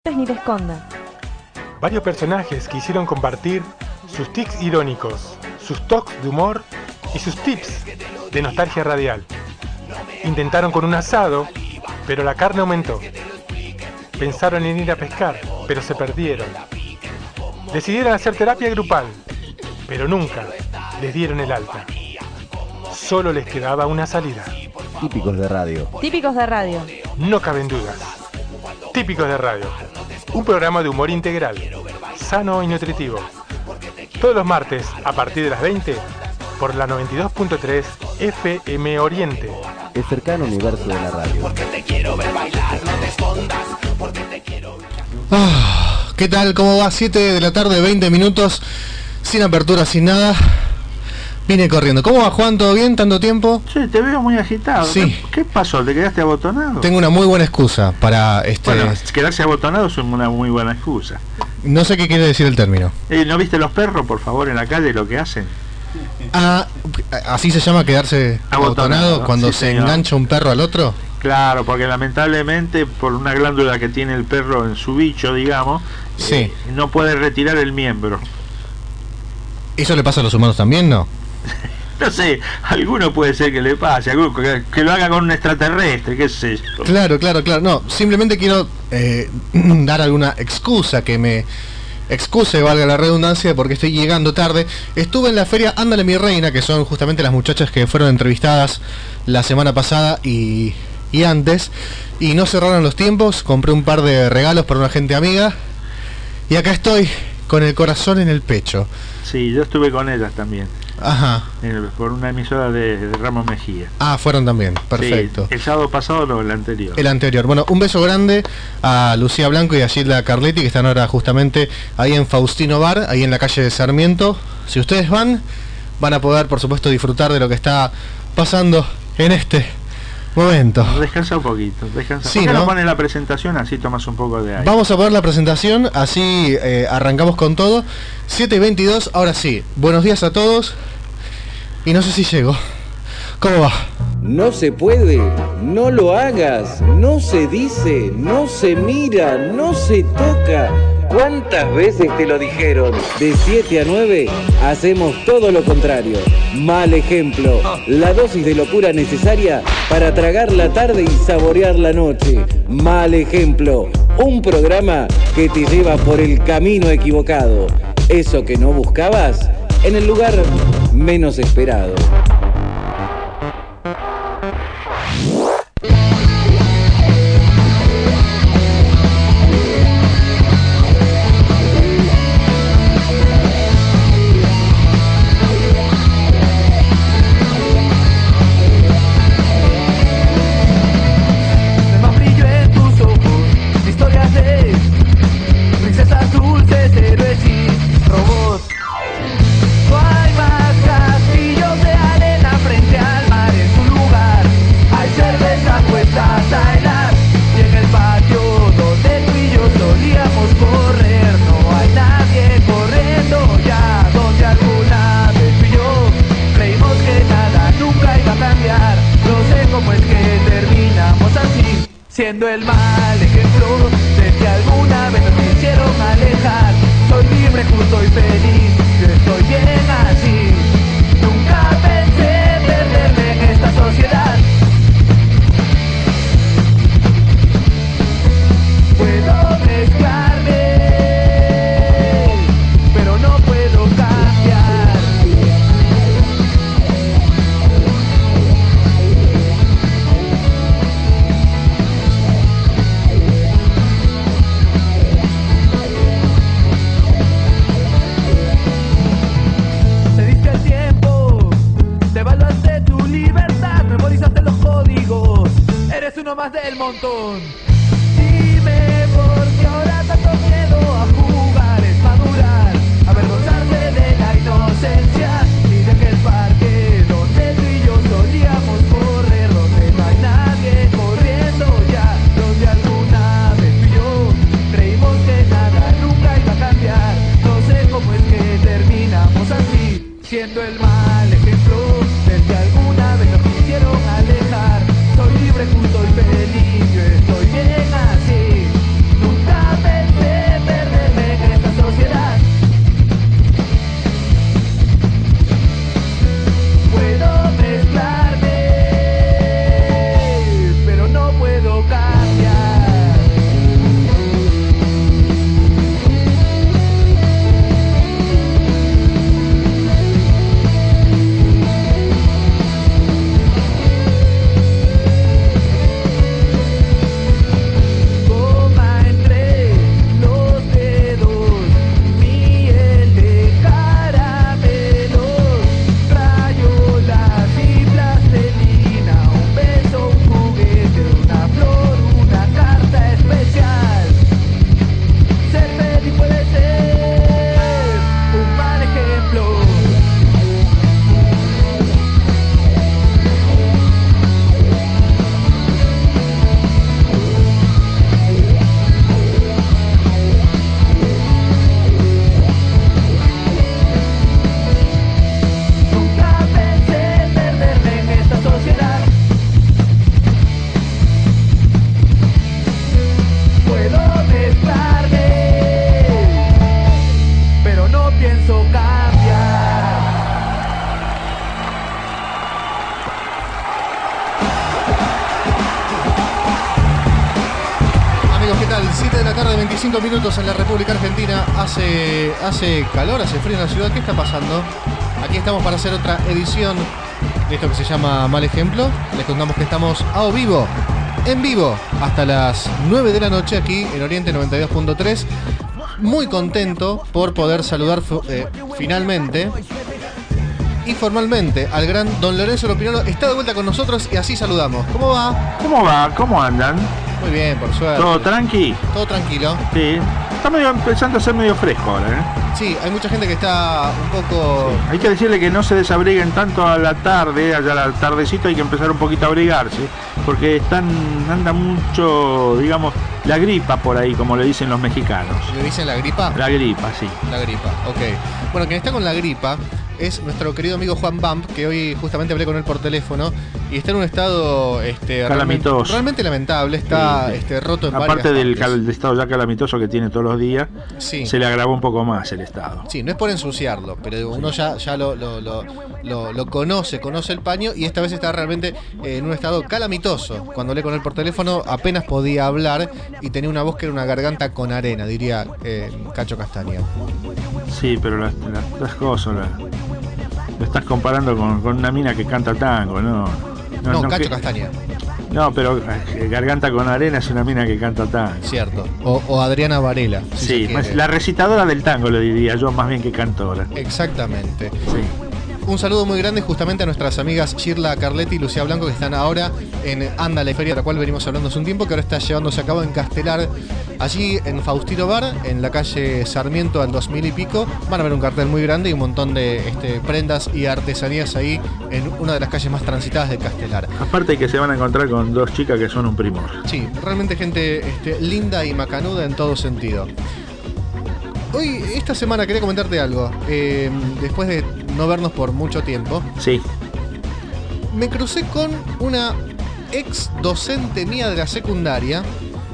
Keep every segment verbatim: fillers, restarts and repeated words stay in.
ni te escondas. Varios personajes quisieron compartir sus tics irónicos, sus toques de humor y sus tips de nostalgia radial. Intentaron con un asado, pero la carne aumentó. Pensaron en ir a pescar, pero se perdieron. Decidieron hacer terapia grupal, pero nunca les dieron el alta. Solo les quedaba una salida. Típicos de radio. Típicos de radio. No caben dudas. Típicos de radio. Un programa de humor integral, sano y nutritivo. Todos los martes, a partir de las veinte, por la noventa y dos punto tres F M Oriente. El cercano universo de la radio. Ah, ¿qué tal? ¿Cómo va? siete de la tarde, veinte minutos, sin apertura, sin nada. Vine corriendo. ¿Cómo va, Juan? ¿Todo bien? ¿Tanto tiempo? Sí, te veo muy agitado. Sí. ¿Qué, qué pasó? ¿Te quedaste abotonado? Tengo una muy buena excusa para este... Bueno, quedarse abotonado es una muy buena excusa. No sé qué quiere decir el término. Eh, ¿No viste los perros, por favor, en la calle lo que hacen? Ah, ¿así se llama quedarse abotonado, Abotonado, cuando sí, se señor. engancha un perro al otro? Claro, porque lamentablemente por una glándula que tiene el perro en su bicho, digamos, Sí. eh, no puede retirar el miembro. ¿Eso le pasa a los humanos también, no? No sé, alguno puede ser que le pase, alguno que, que lo haga con un extraterrestre, qué sé yo. Claro, claro, claro. No, simplemente quiero eh, dar alguna excusa que me excuse, valga la redundancia, porque estoy llegando tarde. Estuve en la feria Ándale mi reina, que son justamente las muchachas que fueron entrevistadas la semana pasada y, y antes, y no cerraron los tiempos. Compré un par de regalos para una gente amiga y acá estoy con el corazón en el pecho. Sí, yo estuve con ellas también, Ajá. en- por una emisora de, de Ramos Mejía. Ah, fueron también. Perfecto. Sí, el sábado pasado o el anterior. El anterior. Bueno, un beso grande a Lucía Blanco y a Gilda Carletti, que están ahora justamente ahí en Faustino Bar, ahí en la calle de Sarmiento. Si ustedes van, van a poder, por supuesto, disfrutar de lo que está pasando en este momento. Descansa un poquito, descansa. Sí, ¿Por qué ¿no? no pones la presentación así tomas un poco de aire? Vamos a poner la presentación, así eh, arrancamos con todo. siete y veintidós, ahora sí. Buenos días a todos. Y no sé si llego. ¿Cómo va? No se puede, no lo hagas, no se dice, no se mira, no se toca. ¿Cuántas veces te lo dijeron? De siete a nueve hacemos todo lo contrario. Mal ejemplo, la dosis de locura necesaria para tragar la tarde y saborear la noche. Mal ejemplo, un programa que te lleva por el camino equivocado. Eso que no buscabas, en el lugar menos esperado. De más brillo en tus ojos, historias de princesas dulces, héroes y robots. No hay más castillos de arena frente al mar en su lugar. Hay cervezas puestas a helar y en el patio donde tú y yo solíamos correr no hay nadie corriendo ya. Donde alguna vez tú y yo creímos que nada nunca iba a cambiar. No sé cómo es que terminamos así, siendo el mal ejemplo de que alguna vez nos quisieron alejar. Soy libre, justo y feliz, yo estoy bien así. Nunca pensé perderme en esta sociedad. Puedo mezclarme, pero no puedo cambiar. Cediste el tiempo, te evaluaste tu libertad, memorizaste los códigos, eres uno más del montón. Dime por qué ahora tanto miedo a jugar es madurar, avergonzarse de la inocencia y de que el parque donde tú y yo solíamos correr, donde no hay nadie corriendo ya, donde alguna vez tú y yo creímos que nada nunca iba a cambiar. No sé cómo es que terminamos así, siendo el mal ejemplo del que alguna vez nos quisieron alejar. Soy libre, justo y feliz, yo estoy bien tarde, veinticinco minutos en la República Argentina. Hace, hace calor, hace frío en la ciudad. ¿Qué está pasando? Aquí estamos para hacer otra edición de esto que se llama Mal Ejemplo. Les contamos que estamos a o vivo, en vivo, hasta las nueve de la noche aquí en Oriente noventa y dos punto tres. Muy contento por poder saludar eh, finalmente y formalmente al gran don Lorenzo Lopinolo. Está de vuelta con nosotros y así saludamos. ¿Cómo va? ¿Cómo va? ¿Cómo andan? Muy bien, por suerte. ¿Todo tranqui? Todo tranquilo. Sí. Está medio empezando a ser medio fresco ahora, ¿eh? Sí, hay mucha gente que está un poco... Sí. Hay que decirle que no se desabriguen tanto a la tarde, allá a la tardecita hay que empezar un poquito a abrigarse, porque están, anda mucho, digamos, la gripa por ahí, como le dicen los mexicanos. ¿Le dicen la gripa? La gripa, sí. La gripa, ok. Bueno, quien está con la gripa es nuestro querido amigo Juan Bump, que hoy justamente hablé con él por teléfono y está en un estado este, realmente, realmente lamentable, está sí, sí. Este, roto en Aparte varias del partes. Cal, estado ya calamitoso que tiene todos los días, sí. Se le agravó un poco más el estado. Sí, no es por ensuciarlo, pero uno ya, ya lo, lo, lo, lo, lo conoce, conoce el paño y esta vez está realmente en un estado calamitoso. Cuando hablé con él por teléfono apenas podía hablar y tenía una voz que era una garganta con arena, diría eh, Cacho Castaña. Sí, pero las, las, las cosas... Las... Lo estás comparando con, con una mina que canta tango, ¿no? No, no, no Cacho que, Castaña. No, pero eh, Garganta con Arena es una mina que canta tango. Cierto. O, o Adriana Varela. Si sí, más, la recitadora del tango, le diría yo, más bien que cantora. Exactamente. Sí. Un saludo muy grande justamente a nuestras amigas Shirla Carletti y Lucía Blanco, que están ahora en Anda la Feria, de la cual venimos hablando hace un tiempo, que ahora está llevándose a cabo en Castelar, allí en Faustino Bar, en la calle Sarmiento al dos mil y pico. Van a ver un cartel muy grande y un montón de este, prendas y artesanías ahí en una de las calles más transitadas de Castelar. Aparte que se van a encontrar con dos chicas que son un primor. Sí, realmente gente este, linda y macanuda en todo sentido. Hoy, esta semana, quería comentarte algo. Eh, después de no vernos por mucho tiempo, sí, me crucé con una ex docente mía de la secundaria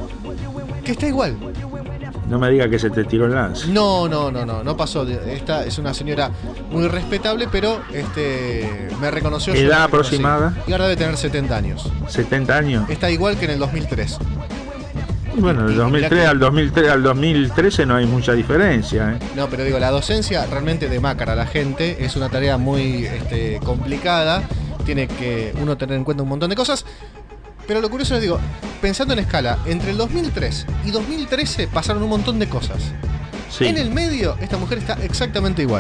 que está igual. No me diga que se te tiró el lance. No, no, no, no, no pasó. Esta es una señora muy respetable, pero este me reconoció. ¿Edad aproximada? Y ahora debe tener setenta años. ¿setenta años? Está igual que en el dos mil tres. Bueno, del dos mil tres al dos mil tres al dos mil trece no hay mucha diferencia, ¿eh? No, pero digo, la docencia realmente demacra a la gente, es una tarea muy este, complicada, tiene que uno tener en cuenta un montón de cosas, pero lo curioso es, digo, pensando en escala, entre el dos mil tres y dos mil trece pasaron un montón de cosas. Sí. En el medio, esta mujer está exactamente igual.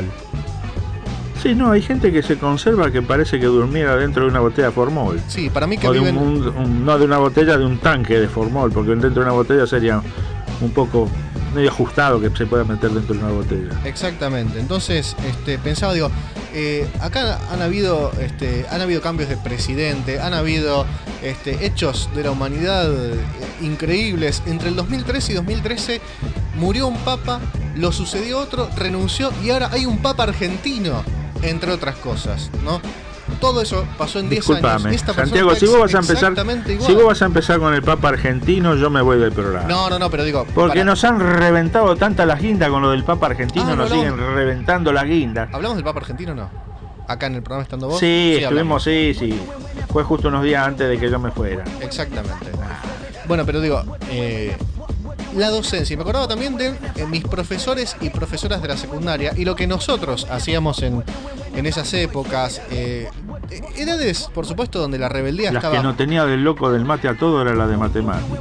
Sí, no, hay gente que se conserva que parece que durmiera dentro de una botella de formol. Sí, para mí que o de viven... un, un, un, no de una botella, de un tanque de formol, porque dentro de una botella sería un poco medio ajustado que se pueda meter dentro de una botella. Exactamente. Entonces, este, pensaba, digo, eh, acá han habido, este, han habido cambios de presidente, han habido este, hechos de la humanidad increíbles. Entre el dos mil tres y dos mil trece murió un papa, lo sucedió otro, renunció y ahora hay un papa argentino, entre otras cosas, ¿no? Todo eso pasó en diez años. Esta Santiago, si vos vas a empezar, si vos vas a empezar con el Papa argentino, yo me voy del programa. No, no, no, pero digo, porque para... nos han reventado tanta la guinda con lo del Papa argentino, ah, no, nos no, siguen no. reventando la guinda. ¿Hablamos del Papa argentino o no? Acá en el programa estando vos. Sí, sí estuvimos, sí, sí. Fue justo unos días antes de que yo me fuera. Exactamente. Bueno, pero digo, eh, la docencia, y me acordaba también de eh, mis profesores y profesoras de la secundaria y lo que nosotros hacíamos en, en esas épocas, eh, edades, por supuesto, donde la rebeldía Las estaba... que no tenía del loco del mate a todo era la de matemáticas.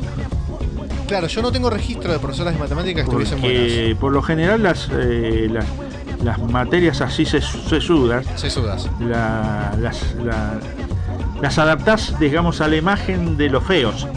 Claro, yo no tengo registro de profesoras de matemáticas que estuviesen buenas. Por lo general las, eh, las, las materias así sesudas, sesudas. La, las, la, las adaptás, digamos, a la imagen de los feos.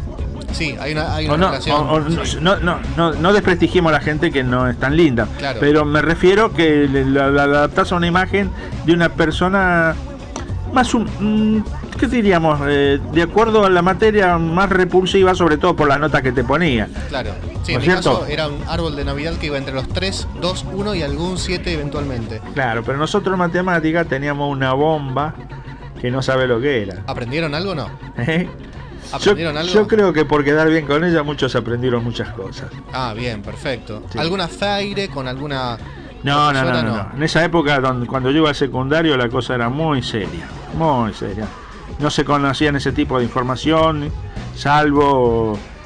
Sí, hay una, hay una no, relación. O, o, sí. no, no, no, no desprestigiemos a la gente que no es tan linda, claro. Pero me refiero que la, la adaptás a una imagen de una persona más, un, ¿qué diríamos? Eh, de acuerdo a la materia, más repulsiva, sobre todo por la nota que te ponía. Claro, sí, ¿no en mi cierto? caso era un árbol de Navidad que iba entre los tres, dos, uno y algún siete eventualmente. Claro, pero nosotros en matemática teníamos una bomba que no sabe lo que era. ¿Aprendieron algo o no? ¿Eh? ¿Aprendieron yo, algo? Yo creo que por quedar bien con ella muchos aprendieron muchas cosas. Ah, bien, perfecto. Sí. ¿Alguna feire con alguna...? No, no, no, no, no. En esa época, donde, cuando yo iba al secundario, la cosa era muy seria, muy seria. No se conocían ese tipo de información, salvo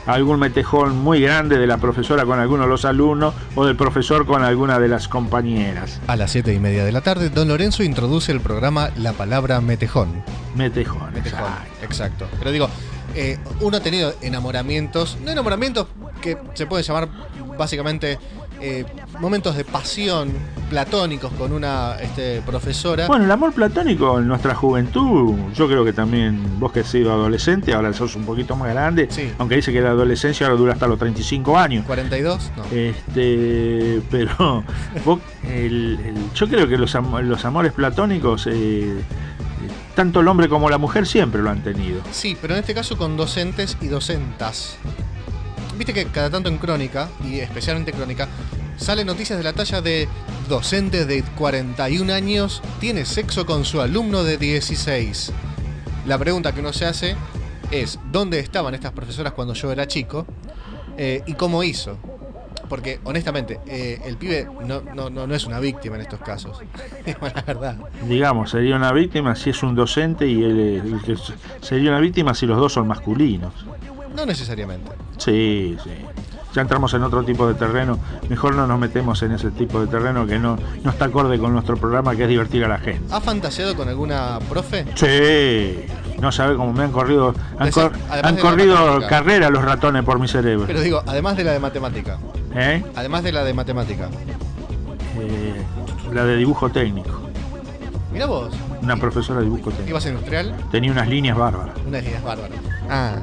algún metejón muy grande de la profesora con alguno de los alumnos o del profesor con alguna de las compañeras. A las siete y media de la tarde, don Lorenzo introduce el programa La Palabra Metejón. Metejón, Metejón, exacto. exacto. Pero digo, eh, uno ha tenido enamoramientos, no enamoramientos que se pueden llamar básicamente eh, momentos de pasión platónicos con una este, profesora. Bueno, el amor platónico en nuestra juventud, yo creo que también vos que has sido adolescente, ahora sos un poquito más grande, Sí. aunque dice que la adolescencia ahora dura hasta los treinta y cinco años. ¿cuarenta y dos? No. Este, pero vos, el, el- yo creo que los, am- los amores platónicos, eh, tanto el hombre como la mujer siempre lo han tenido. Sí, pero en este caso con docentes y docentas. Viste que cada tanto en Crónica, y especialmente Crónica, salen noticias de la talla de docente de cuarenta y un años tiene sexo con su alumno de dieciséis. La pregunta que uno se hace es, ¿dónde estaban estas profesoras cuando yo era chico? Eh, ¿Y cómo hizo? Porque, honestamente, eh, el pibe no, no, no, no es una víctima en estos casos. La verdad. Digamos, sería una víctima si es un docente y él, el que s- sería una víctima si los dos son masculinos. No necesariamente. Sí, sí. Ya entramos en otro tipo de terreno. Mejor no nos metemos en ese tipo de terreno que no, no está acorde con nuestro programa, que es divertir a la gente. ¿Ha fantaseado con alguna profe? Sí, no sabe cómo me han corrido, han, Decía, cor- además han de la corrido matemática. carrera los ratones por mi cerebro. Pero digo, además de la de matemática. ¿Eh? Además de la de matemática. Eh, la de dibujo técnico, Mira vos. una profesora de dibujo técnico. ¿Ibas a industrial? Tenía unas líneas bárbaras. Unas ideas bárbaras. Ah.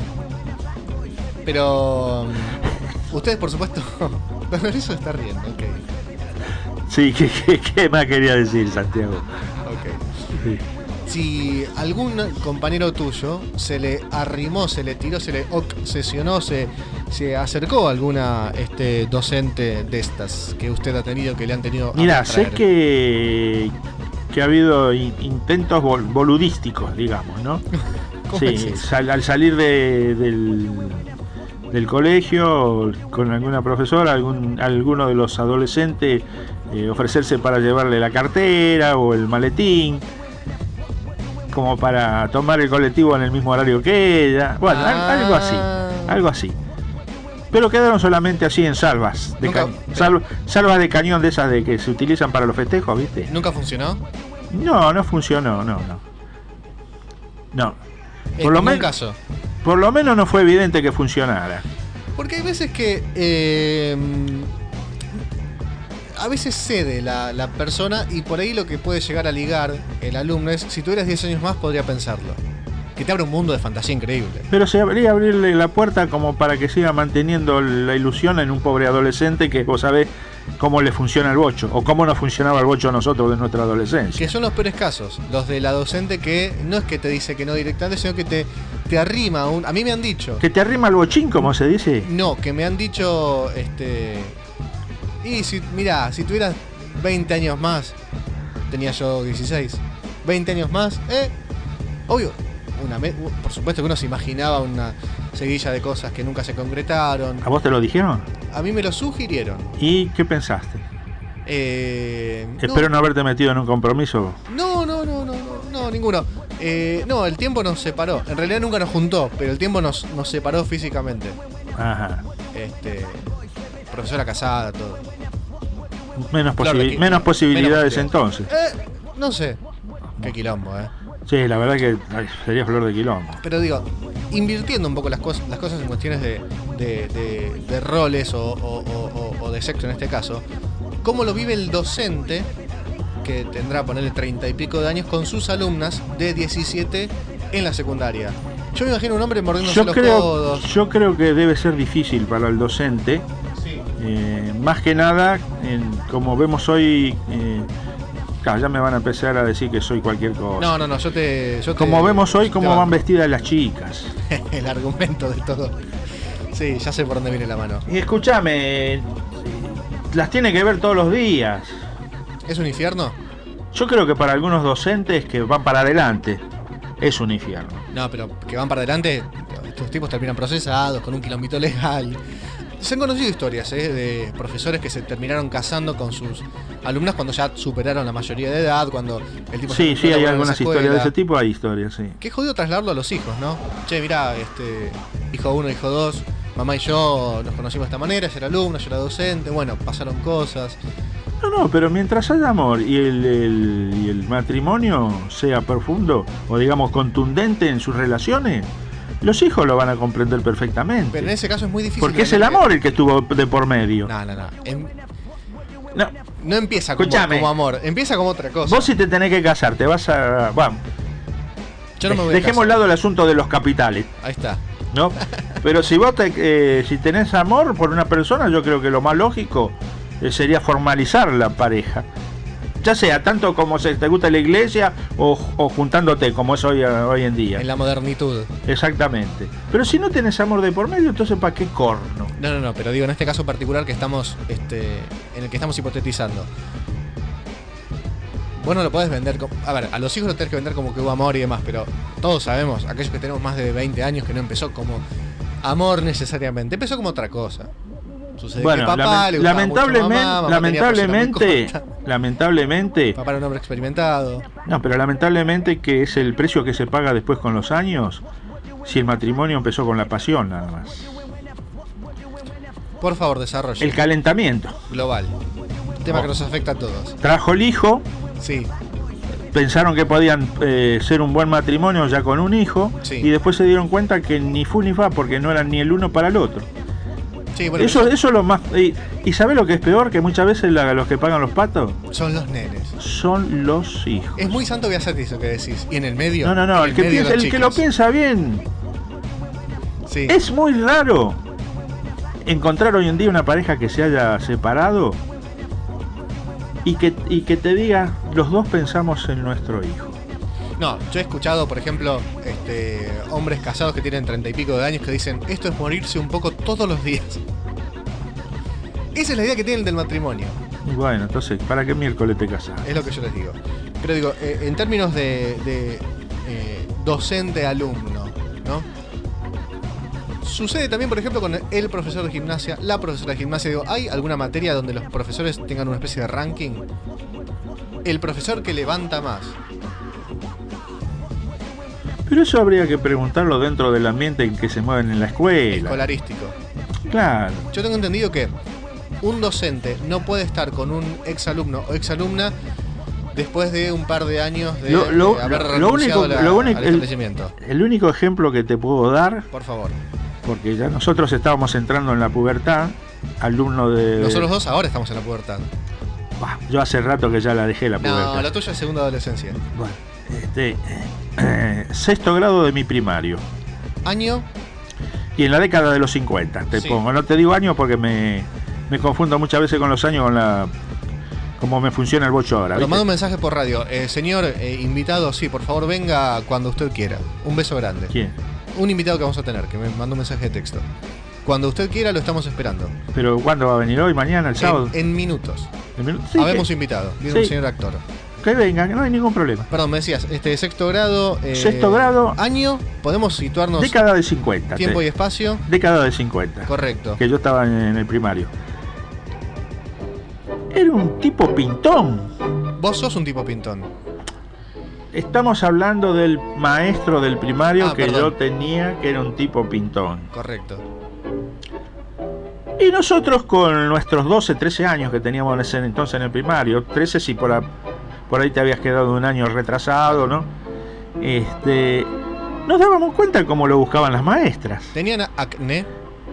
Pero. um, ustedes, por supuesto. Don Lorenzo está riendo, ok. Sí, ¿qué, qué, qué más quería decir, Santiago? Ok. Sí. Si algún compañero tuyo se le arrimó, se le tiró, se le obsesionó, se, se acercó a alguna este, docente de estas que usted ha tenido, que le han tenido a Mira, sé traer? que, que ha habido in- intentos bol- boludísticos, digamos, ¿no? ¿Cómo Sí, es eso? sal- al salir de- del, del colegio con alguna profesora, algún, alguno de los adolescentes, eh, ofrecerse para llevarle la cartera o el maletín, como para tomar el colectivo en el mismo horario que ella. Bueno, al- Ah. algo así, algo así. Pero quedaron solamente así en salvas de, Nunca- ca- sal- salvas de cañón de esas de que se utilizan para los festejos, ¿viste? ¿Nunca funcionó? No, no funcionó, no, no. No. En Por lo, ningún men- caso. por lo menos no fue evidente que funcionara. Porque hay veces que eh, a veces cede la, la persona y por ahí lo que puede llegar a ligar el alumno es, si tuvieras diez años más podría pensarlo. Que te abre un mundo de fantasía increíble. Pero se habría abrirle la puerta como para que siga manteniendo la ilusión en un pobre adolescente que vos sabés cómo le funciona el bocho, o cómo nos funcionaba el bocho a nosotros de nuestra adolescencia. Que son los peores casos, los de la docente que no es que te dice que no directamente, sino que te, te arrima un... A mí me han dicho... Que te arrima el bochín, como se dice. No, que me han dicho, este... Y si, mirá, si tuvieras veinte años más, tenía yo dieciséis, veinte años más, eh, obvio, una me- por supuesto que uno se imaginaba una seguilla de cosas que nunca se concretaron. ¿A vos te lo dijeron? A mí me lo sugirieron. ¿Y qué pensaste? Eh, no, Espero no haberte metido en un compromiso. no, no, no, no, no, no, ninguno. Eh, no, el tiempo nos separó. En realidad nunca nos juntó, pero el tiempo nos, nos separó físicamente. Ajá. Este, profesora casada, todo. Menos, Flor de posibi- qui- menos posibilidades menos entonces. Eh, no sé. Qué quilombo, eh. Sí, la verdad que ay, sería flor de quilombo. Pero digo, invirtiendo un poco las cosas, las cosas en cuestiones de, de, de- de roles o, o- o- o de sexo en este caso, ¿cómo lo vive el docente que tendrá, ponerle treinta y pico de años con sus alumnas de diecisiete en la secundaria? Yo me imagino un hombre mordiéndose Yo los creo, codos. yo creo que debe ser difícil para el docente, Sí. eh, más que nada, en- como vemos hoy, eh, claro, ya me van a empezar a decir que soy cualquier cosa. No, no, no, yo te. Yo te- Como vemos hoy, te cómo banco. van vestidas las chicas. El argumento de todo. Sí, ya sé por dónde viene la mano. Y escúchame, eh, las tiene que ver todos los días. ¿Es un infierno? Yo creo que para algunos docentes que van para adelante es un infierno. No, pero que van para adelante, estos tipos terminan procesados con un quilombito legal. Se han conocido historias ¿eh? de profesores que se terminaron casando con sus alumnas cuando ya superaron la mayoría de edad, cuando el tipo Sí, se sí, encontró hay en algunas esa historias de escuela. ese tipo, hay historias, sí. Qué jodido trasladarlo a los hijos, ¿no? Che, mirá, este, hijo uno, hijo dos, mamá y yo nos conocimos de esta manera, ella era alumna, yo era docente, bueno, pasaron cosas. No, no, pero mientras haya amor y el, el, y el matrimonio sea profundo o digamos contundente en sus relaciones, los hijos lo van a comprender perfectamente. Pero en ese caso es muy difícil. Porque es el amor el que estuvo de por medio. No, no, no. En... No, no empieza como, como amor, empieza como otra cosa. Vos si te tenés que casar, te vas a... Vamos. Yo no me voy Dejemos a al lado el asunto de los capitales. Ahí está. ¿No? Pero si vos te, eh, si tenés amor por una persona, yo creo que lo más lógico eh, sería formalizar la pareja. Ya sea tanto como se te gusta la iglesia o, o juntándote como es hoy, hoy en día. En la modernitud. Exactamente. Pero si no tenés amor de por medio, entonces ¿para qué corno? No, no, no, pero digo, en este caso particular que estamos, este, en el que estamos hipotetizando. Vos no lo podés vender como... A ver, a los hijos lo tenés que vender como que hubo amor y demás, pero todos sabemos, aquellos que tenemos más de veinte años, que no empezó como amor necesariamente, empezó como otra cosa. Sucede bueno, que papá lament le gustaba lamentablemente, mucho a mamá, mamá lamentablemente, lamentablemente, papá era un hombre experimentado. No, pero lamentablemente que es el precio que se paga después con los años, si el matrimonio empezó con la pasión nada más. Por favor, desarrolle. El calentamiento Global. Tema oh. que nos afecta a todos. Trajo el hijo. Sí. Pensaron que podían eh, ser un buen matrimonio ya con un hijo. Sí. Y después se dieron cuenta que ni fu ni fa, porque no eran ni el uno para el otro. Sí, bueno, eso, eso es lo más... Y, y ¿sabés lo que es peor? Que muchas veces la, los que pagan los patos son los nenes. Son los hijos. Es muy santo Biasati eso que decís. ¿Y en el medio? No, no, no. El, el, que, medio piensa, el que lo piensa bien. Sí. Es muy raro encontrar hoy en día una pareja que se haya separado y que, y que te diga, los dos pensamos en nuestro hijo. No, yo he escuchado, por ejemplo, este, hombres casados que tienen treinta y pico de años que dicen, esto es morirse un poco todos los días. Esa es la idea que tienen del matrimonio. Y bueno, entonces, ¿para qué miércoles te casas? Es lo que yo les digo. Pero digo, eh, en términos de, de eh, docente-alumno, ¿no? Sucede también, por ejemplo, con el profesor de gimnasia, la profesora de gimnasia. Digo, ¿hay alguna materia donde los profesores tengan una especie de ranking? El profesor que levanta más. Pero eso habría que preguntarlo dentro del ambiente en que se mueven en la escuela. Escolarístico. Claro. Yo tengo entendido que un docente no puede estar con un exalumno o exalumna después de un par de años de, lo, lo, de haber lo renunciado único, la, lo único, al establecimiento. El, el único ejemplo que te puedo dar, por favor, porque ya nosotros estábamos entrando en la pubertad, alumno de... Nosotros dos ahora estamos en la pubertad. Bah, yo hace rato que ya la dejé la pubertad. No, la tuya es segunda adolescencia. Bueno, este, eh, sexto grado de mi primario. ¿Año? Y en la década de los cincuenta, te sí. pongo. No te digo año porque me, me confundo muchas veces con los años, con la... cómo me funciona el bocho ahora. Pero manda un mensaje por radio. Eh, señor eh, invitado, sí, por favor venga cuando usted quiera. Un beso grande. ¿Quién? Un invitado que vamos a tener, que me mandó un mensaje de texto. Cuando usted quiera lo estamos esperando. ¿Pero cuándo va a venir? ¿Hoy, mañana, el sábado? En, en minutos. ¿En minu sí, Habemos que... invitado. Viene sí. un señor actor. Que venga, que no hay ningún problema. Perdón, me decías, este sexto grado. Eh, Sexto grado. Año, podemos situarnos. Década de cincuenta. Tiempo te... y espacio. Década de cincuenta. Correcto. Que yo estaba en, en el primario. Era un tipo pintón. Vos sos un tipo pintón. Estamos hablando del maestro del primario ah, que perdón. yo tenía, que era un tipo pintón. Correcto. Y nosotros con nuestros doce, trece años que teníamos en ese entonces en el primario, trece si por, a, por ahí te habías quedado un año retrasado, ¿no? Este, nos dábamos cuenta cómo lo buscaban las maestras. ¿Tenían acné?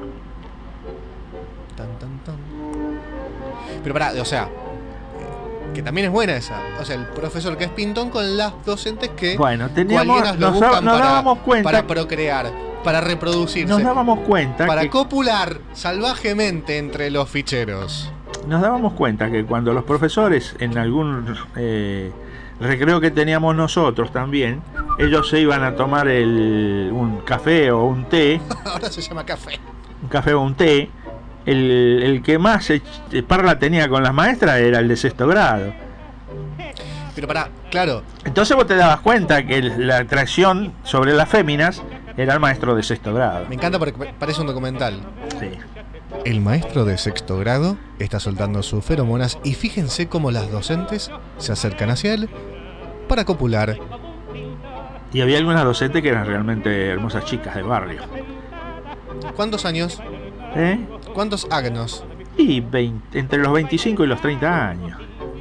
Tan, tan, tan. Pero pará, o sea, que también es buena esa. O sea, el profesor que es pintón con las docentes que bueno, teníamos, cualquiera lo nos, buscan nos para, dábamos cuenta para procrear, para reproducirse, nos dábamos cuenta para que, copular salvajemente entre los ficheros. Nos dábamos cuenta que cuando los profesores en algún eh, recreo que teníamos nosotros también, ellos se iban a tomar el, un café o un té. Ahora se llama café. Un café o un té. El, el que más eh, parla tenía con las maestras era el de sexto grado. Pero pará, claro. Entonces vos te dabas cuenta que la atracción sobre las féminas era el maestro de sexto grado. Me encanta porque parece un documental. Sí. El maestro de sexto grado está soltando sus feromonas y fíjense cómo las docentes se acercan hacia él para copular. Y había algunas docentes que eran realmente hermosas chicas de barrio. ¿Cuántos años? ¿Eh? ¿Cuántos años? Y veinte, entre los veinticinco y los treinta años.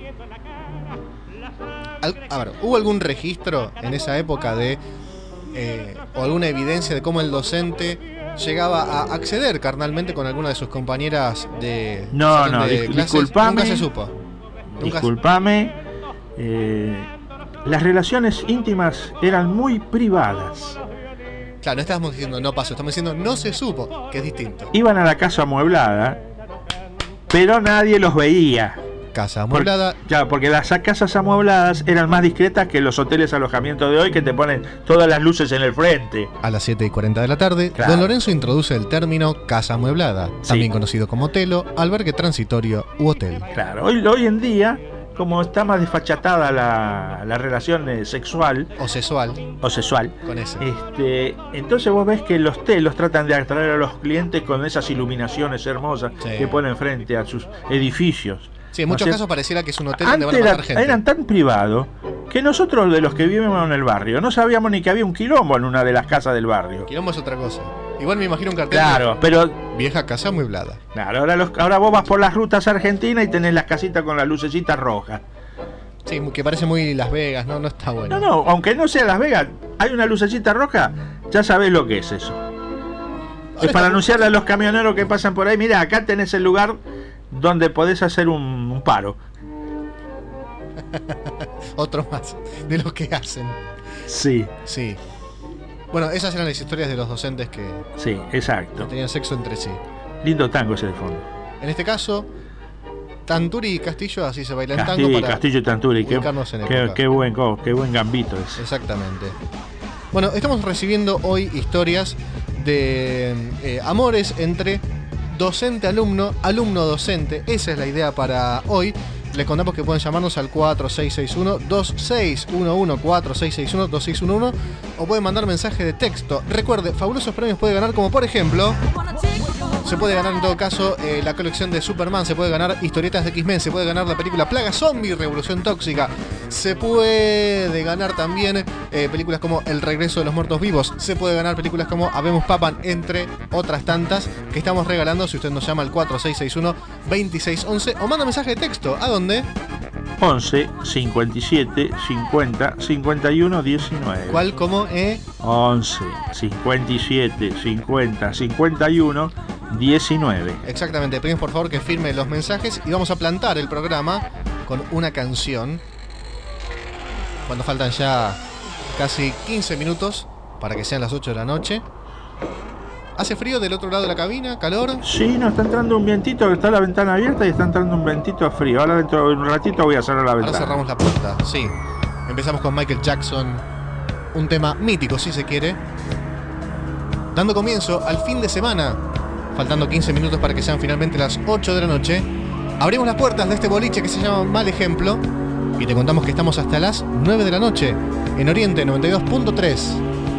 Al, a ver, ¿hubo algún registro en esa época de eh, o alguna evidencia de cómo el docente llegaba a acceder carnalmente con alguna de sus compañeras de No, salón no, de dis- clases? disculpame. Nunca se supo. Nunca Disculpame, eh, las relaciones íntimas eran muy privadas. se- Claro, no estábamos diciendo no pasó, estamos diciendo no se supo, que es distinto. Iban a la casa amueblada, pero nadie los veía. Casa Por- amueblada. Claro, porque las casas amuebladas eran más discretas que los hoteles alojamiento de hoy, que te ponen todas las luces en el frente. A las siete y cuarenta de la tarde, Claro. don Lorenzo introduce el término casa amueblada, Sí. también conocido como telo, albergue transitorio u hotel. Claro, hoy, hoy en día, como está más desfachatada la, la relación eh, sexual O sexual, o sexual, con ese. este, entonces vos ves que los telos tratan de atraer a los clientes con esas iluminaciones hermosas Sí. que ponen frente a sus edificios. Sí, en muchos No sé, casos pareciera que es un hotel donde Antes van a era- matar gente. eran tan privados que nosotros, de los que vivíamos en el barrio, no sabíamos ni que había un quilombo en una de las casas del barrio. Quilombo es otra cosa. Igual me imagino un cartel Claro, pero de vieja casa amueblada. claro, ahora, los, ahora vos vas por las rutas argentinas y tenés las casitas con las lucecitas rojas. Sí, que parece muy Las Vegas, ¿no? No está bueno. No, no, aunque no sea Las Vegas, hay una lucecita roja, ya sabés lo que es eso. Es está- para anunciarle a los camioneros que pasan por ahí, mira, acá tenés el lugar donde podés hacer un, un paro. Otro más de lo que hacen. Sí, Sí. Bueno, esas eran las historias de los docentes que sí, exacto. tenían sexo entre sí. Lindo tango ese de fondo. En este caso, Tanturi y Castillo, así se baila en tango Castillo, para Castillo y Tanturi, qué, ubicarnos en qué, época. qué buen, co- qué buen gambito ese. Exactamente. Bueno, estamos recibiendo hoy historias de eh, amores entre docente-alumno, alumno-docente. Esa es la idea para hoy. Les contamos que pueden llamarnos al cuatro seis seis uno, dos seis uno uno, cuatro seis seis uno, dos seis uno uno o pueden mandar mensaje de texto. Recuerde, fabulosos premios puede ganar, como por ejemplo, se puede ganar en todo caso eh, la colección de Superman, se puede ganar historietas de X-Men, se puede ganar la película Plaga Zombie, Revolución Tóxica, se puede ganar también eh, películas como El Regreso de los Muertos Vivos, se puede ganar películas como Habemos Papan, entre otras tantas que estamos regalando si usted nos llama al cuatro seis seis uno, dos seis uno uno o manda mensaje de texto. ¿A dónde? once, cincuenta y siete, cincuenta, cincuenta y uno, diecinueve. ¿Cuál? ¿Cómo? Eh? once, cincuenta y siete, cincuenta, cincuenta y uno, diecinueve. Exactamente, pedimos por favor que firme los mensajes y vamos a plantar el programa con una canción. Cuando faltan ya casi quince minutos para que sean las ocho de la noche. ¿Hace frío del otro lado de la cabina? ¿Calor? Sí, nos está entrando un vientito, está la ventana abierta y está entrando un vientito frío. Ahora dentro de un ratito voy a cerrar la Ahora ventana. cerramos la puerta, sí. Empezamos con Michael Jackson, un tema mítico si se quiere. Dando comienzo al fin de semana, faltando quince minutos para que sean finalmente las ocho de la noche. Abrimos las puertas de este boliche que se llama Mal Ejemplo y te contamos que estamos hasta las nueve de la noche en Oriente noventa y dos punto tres.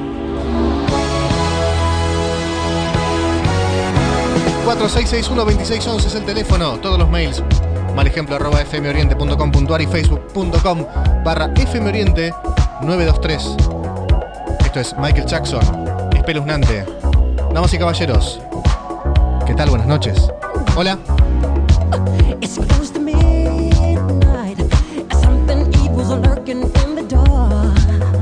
cuatro seis seis uno, dos seis uno uno es el teléfono, todos los mails malejemplo arroba fmoriente punto com punto ar y facebook punto com barra fmoriente nueve dos tres. Esto es Michael Jackson, espeluznante. Damas y caballeros, ¿qué tal? Buenas noches. Hola. It's close to midnight. Something evil's lurking in the dark.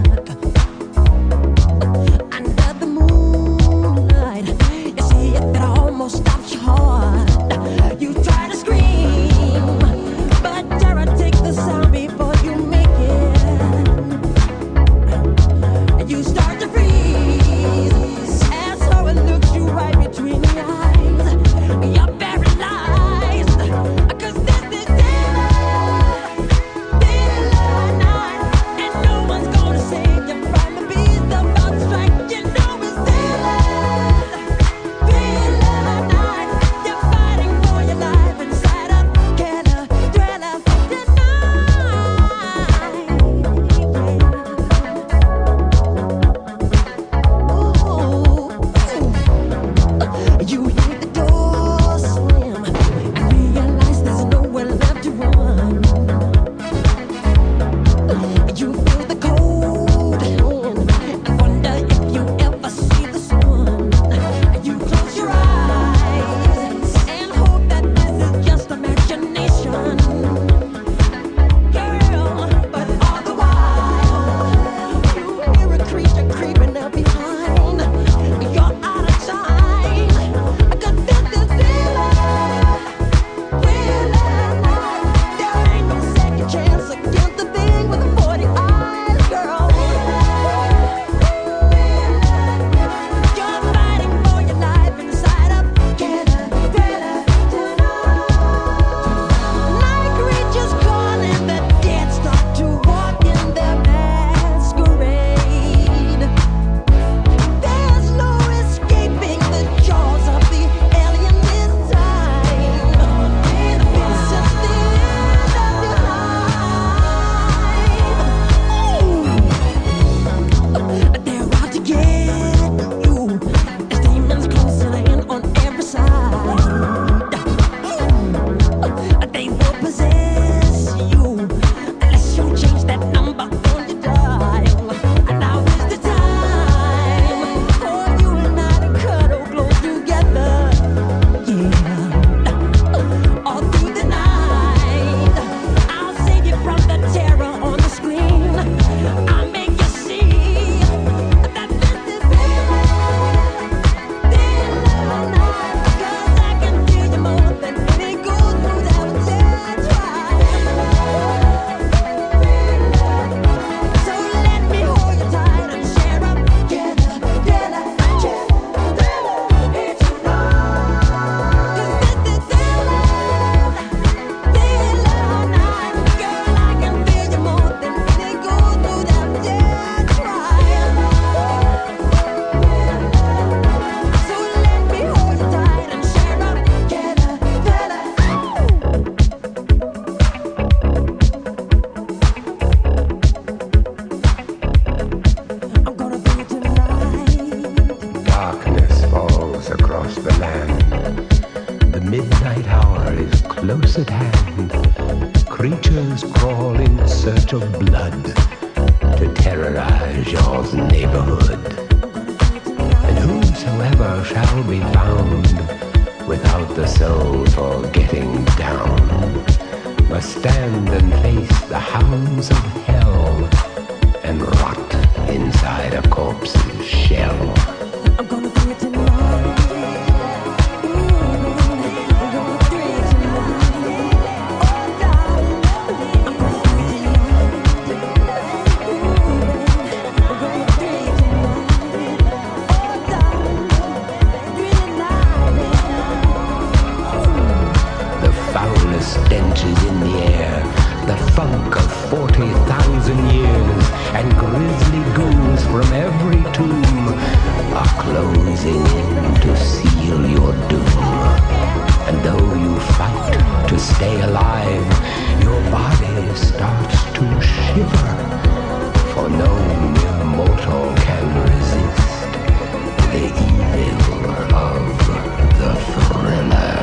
Under the moonlight, you see it that almost stops your heart. You try to scream, but terror takes the sound before you make it. You start to freeze, and so it looks you right between the eyes. You're paralyzed, 'cause this is it. close at hand, creatures crawl in search of blood to terrorize your neighborhood. And whosoever shall be found without the soul for getting down must stand and face the hounds of hell and rot inside a corpse's shell. I'm gonna do it tonight. Stench is in the air, the funk of forty thousand years, and grisly ghouls from every tomb are closing in to seal your doom. And though you fight to stay alive, your body starts to shiver, for no mere mortal can resist the evil of the thriller.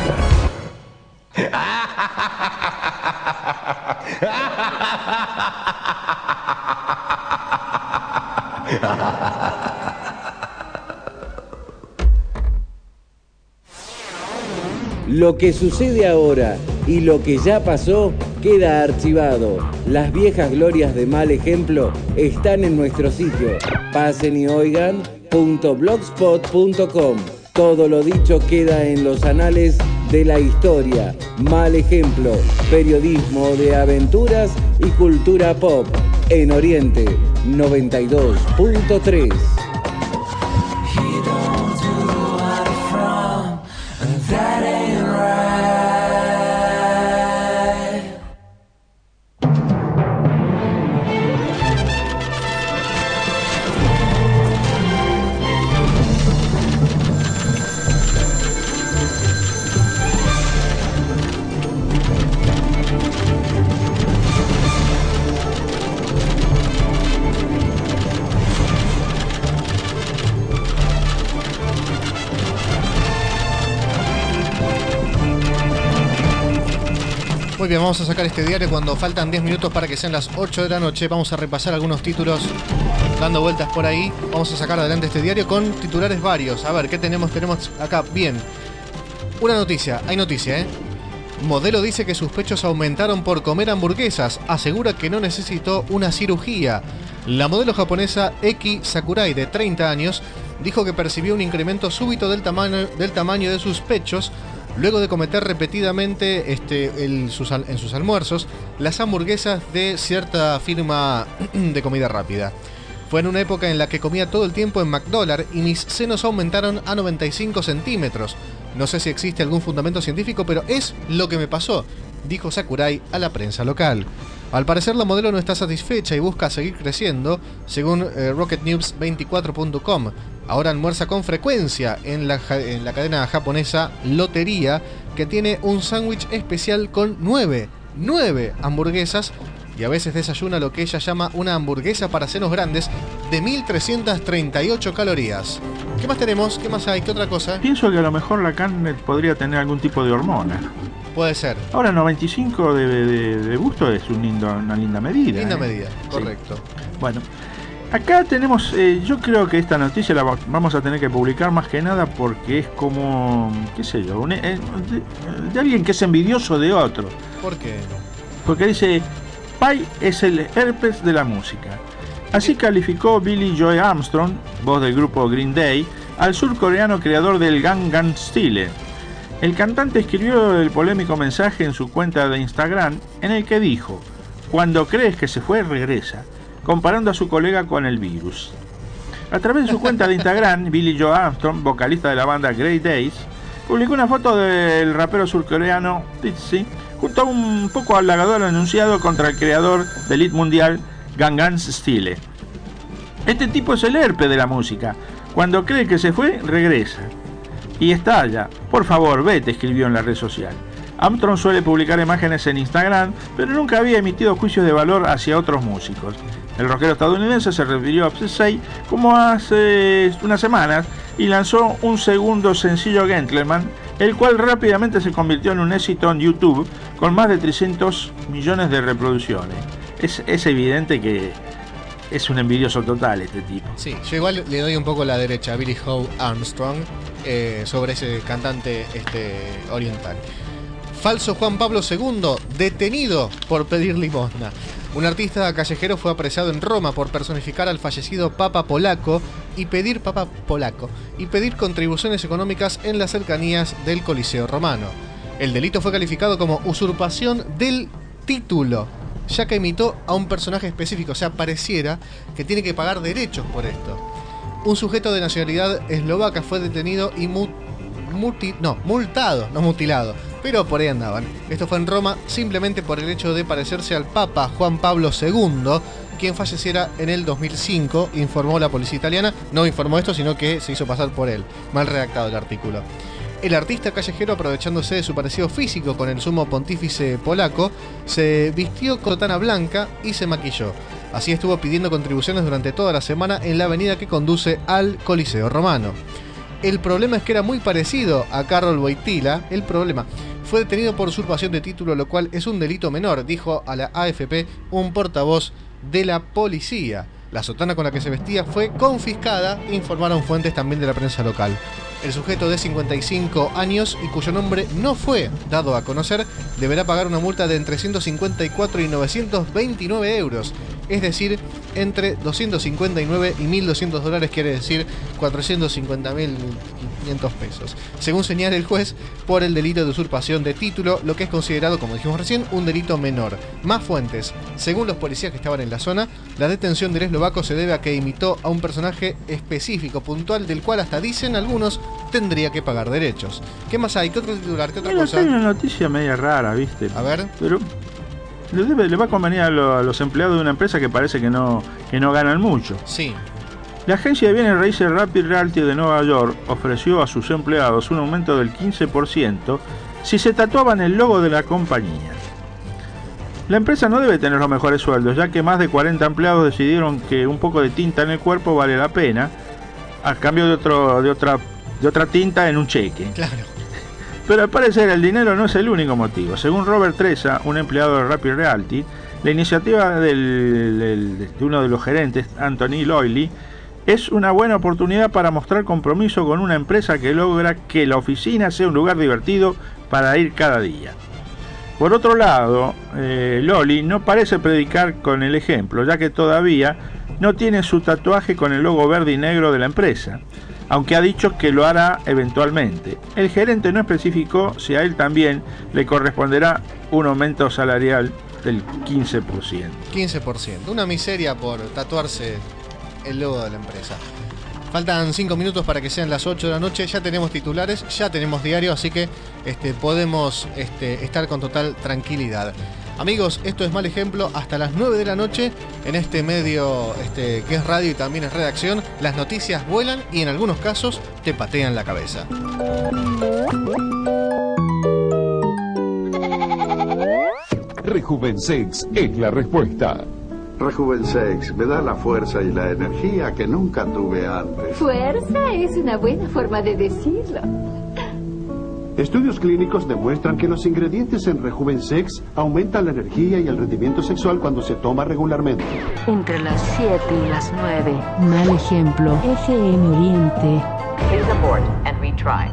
Lo que sucede ahora y lo que ya pasó queda archivado. Las viejas glorias de Mal Ejemplo están en nuestro sitio pasen y oigan punto blogspot punto com. Todo lo dicho queda en los anales de la historia. Mal Ejemplo, periodismo de aventuras y cultura pop. En Oriente noventa y dos punto tres. Muy bien, vamos a sacar este diario cuando faltan diez minutos para que sean las ocho de la noche. Vamos a repasar algunos títulos dando vueltas por ahí. Vamos a sacar adelante este diario con titulares varios. A ver, ¿qué tenemos? Tenemos acá, bien. Una noticia, hay noticia, ¿eh? Modelo dice que sus pechos aumentaron por comer hamburguesas. Asegura que no necesitó una cirugía. La modelo japonesa Eki Sakurai, de treinta años, dijo que percibió un incremento súbito del tamaño, del tamaño de sus pechos luego de cometer repetidamente este, el, sus, en sus almuerzos las hamburguesas de cierta firma de comida rápida. Fue en una época en la que comía todo el tiempo en McDonald's y mis senos aumentaron a noventa y cinco centímetros. No sé si existe algún fundamento científico, pero es lo que me pasó, dijo Sakurai a la prensa local. Al parecer la modelo no está satisfecha y busca seguir creciendo, según eh, Rocket News veinticuatro punto com. Ahora almuerza con frecuencia en la, en la cadena japonesa Lotería, que tiene un sándwich especial con nueve, nueve hamburguesas, y a veces desayuna lo que ella llama una hamburguesa para senos grandes de mil trescientas treinta y ocho calorías. ¿Qué más tenemos? ¿Qué más hay? ¿Qué otra cosa? Pienso que a lo mejor la carne podría tener algún tipo de hormona. Puede ser. Ahora noventa y cinco de, de, de gusto es un lindo, una linda medida. Linda ¿eh? medida, correcto. Sí. Bueno, acá tenemos, eh, yo creo que esta noticia la vamos a tener que publicar más que nada porque es como, qué sé yo, un, eh, de, de alguien que es envidioso de otro. ¿Por qué? Porque dice, Pai es el herpes de la música. Así calificó Billie Joe Armstrong, voz del grupo Green Day, al surcoreano creador del Gangnam Style. El cantante escribió el polémico mensaje en su cuenta de Instagram en el que dijo: cuando crees que se fue, regresa, comparando a su colega con el virus. A través de su cuenta de Instagram, Billie Joe Armstrong, vocalista de la banda Grey Days, publicó una foto del rapero surcoreano Tzy junto a un poco halagador anunciado contra el creador del hit mundial Gangnam Style. Este tipo es el herpes de la música. Cuando cree que se fue, regresa. Y estalla. Por favor, vete, escribió en la red social. Armstrong suele publicar imágenes en Instagram, pero nunca había emitido juicios de valor hacia otros músicos. El rockero estadounidense se refirió a Psy como hace unas semanas y lanzó un segundo sencillo, Gentleman, el cual rápidamente se convirtió en un éxito en YouTube con más de trescientos millones de reproducciones. Es, es evidente que es un envidioso total este tipo. Sí, yo igual le doy un poco la derecha a Billy Joe Armstrong eh, sobre ese cantante este, oriental. Falso Juan Pablo segundo, detenido por pedir limosna. Un artista callejero fue apresado en Roma por personificar al fallecido Papa Polaco y pedir Papa Polaco y pedir contribuciones económicas en las cercanías del Coliseo Romano. El delito fue calificado como usurpación del título, ya que imitó a un personaje específico, o sea, pareciera que tiene que pagar derechos por esto. Un sujeto de nacionalidad eslovaca fue detenido y mu muti no, multado, no mutilado, pero por ahí andaban. Esto fue en Roma simplemente por el hecho de parecerse al Papa Juan Pablo segundo, quien falleciera en el dos mil cinco, informó la policía italiana. No informó esto, sino que se hizo pasar por él. Mal redactado el artículo. El artista callejero, aprovechándose de su parecido físico con el sumo pontífice polaco, se vistió con sotana blanca y se maquilló. Así estuvo pidiendo contribuciones durante toda la semana en la avenida que conduce al Coliseo Romano. El problema es que era muy parecido a Karol Wojtyła. El problema fue detenido por usurpación de título, lo cual es un delito menor, dijo a la A F P un portavoz de la policía. La sotana con la que se vestía fue confiscada, informaron fuentes también de la prensa local. El sujeto de cincuenta y cinco años y cuyo nombre no fue dado a conocer deberá pagar una multa de entre ciento cincuenta y cuatro y novecientos veintinueve euros, es decir, entre doscientos cincuenta y nueve y mil doscientos dólares, quiere decir cuatrocientos cincuenta mil quinientos pesos, según señala el juez, por el delito de usurpación de título, lo que es considerado, como dijimos recién, un delito menor. Más fuentes: según los policías que estaban en la zona, la detención del eslovaco se debe a que imitó a un personaje específico, puntual, del cual hasta dicen algunos tendría que pagar derechos. ¿Qué más hay? ¿Qué otro titular? ¿Qué otra Bueno, cosa? hay una noticia media rara, ¿viste? A ver. Pero le, debe, le va a convenir a, lo, a los empleados de una empresa que parece que no, que no ganan mucho. Sí. La agencia de bienes raíces Rapid Realty de Nueva York ofreció a sus empleados un aumento del quince por ciento si se tatuaban el logo de la compañía. La empresa no debe tener los mejores sueldos, ya que más de cuarenta empleados decidieron que un poco de tinta en el cuerpo vale la pena, a cambio de, otro, de, otra, de otra tinta en un cheque. Claro. Pero al parecer el dinero no es el único motivo. Según Robert Treza, un empleado de Rapid Realty, la iniciativa del, del, de uno de los gerentes, Anthony Loyley, es una buena oportunidad para mostrar compromiso con una empresa que logra que la oficina sea un lugar divertido para ir cada día. Por otro lado, eh, Loli no parece predicar con el ejemplo, ya que todavía no tiene su tatuaje con el logo verde y negro de la empresa, aunque ha dicho que lo hará eventualmente. El gerente no especificó si a él también le corresponderá un aumento salarial del quince por ciento. quince por ciento. Una miseria por tatuarse el logo de la empresa. Faltan cinco minutos para que sean las ocho de la noche. Ya tenemos titulares, ya tenemos diario, así que este, podemos este, estar con total tranquilidad. Amigos, esto es Mal Ejemplo hasta las nueve de la noche en este medio este, que es radio y también es redacción. Las noticias vuelan y en algunos casos te patean la cabeza. Rejuvensex es la respuesta. Rejuvensex me da la fuerza y la energía que nunca tuve antes. Fuerza es una buena forma de decirlo. Estudios clínicos demuestran que los ingredientes en Rejuvensex aumentan la energía y el rendimiento sexual cuando se toma regularmente. Entre las siete y las nueve. Mal Ejemplo. F M Oriente. Please abort and retry.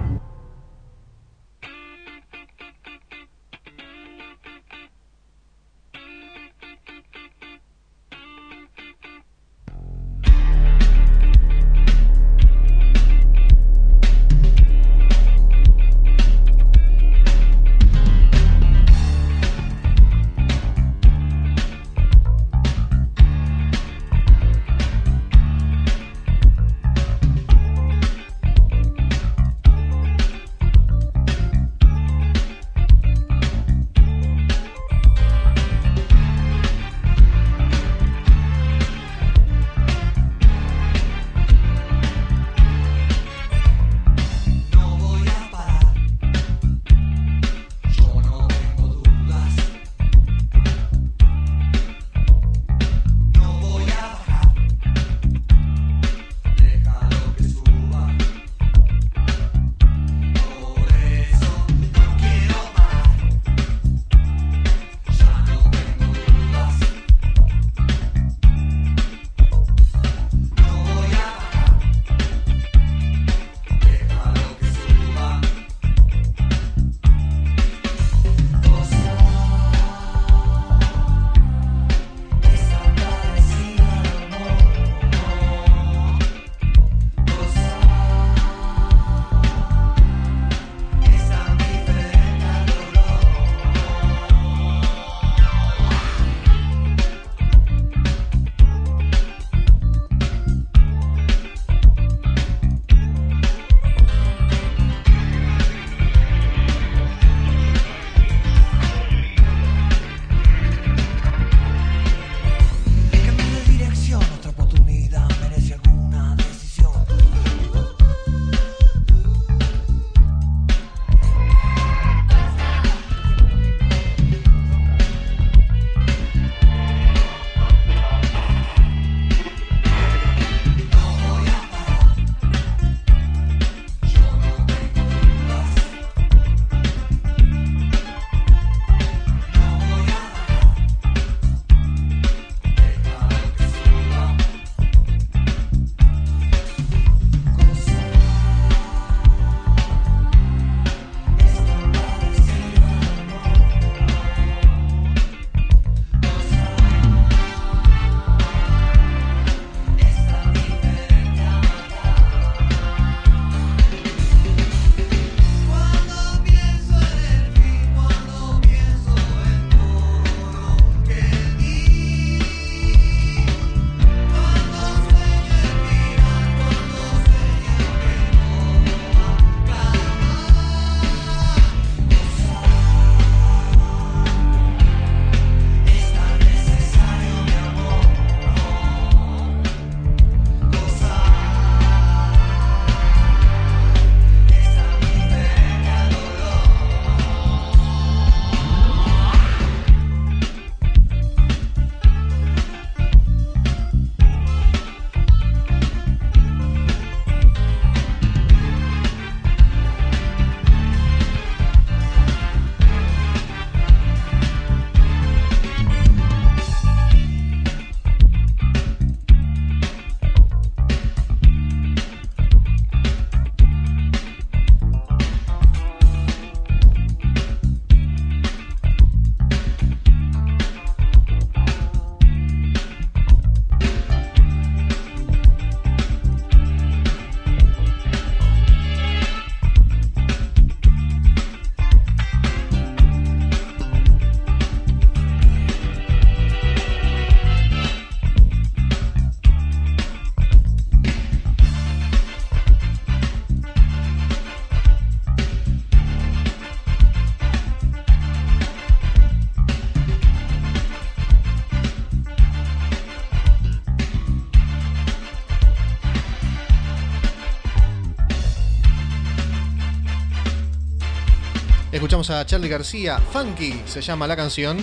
Escuchamos a Charly García, Funky se llama la canción.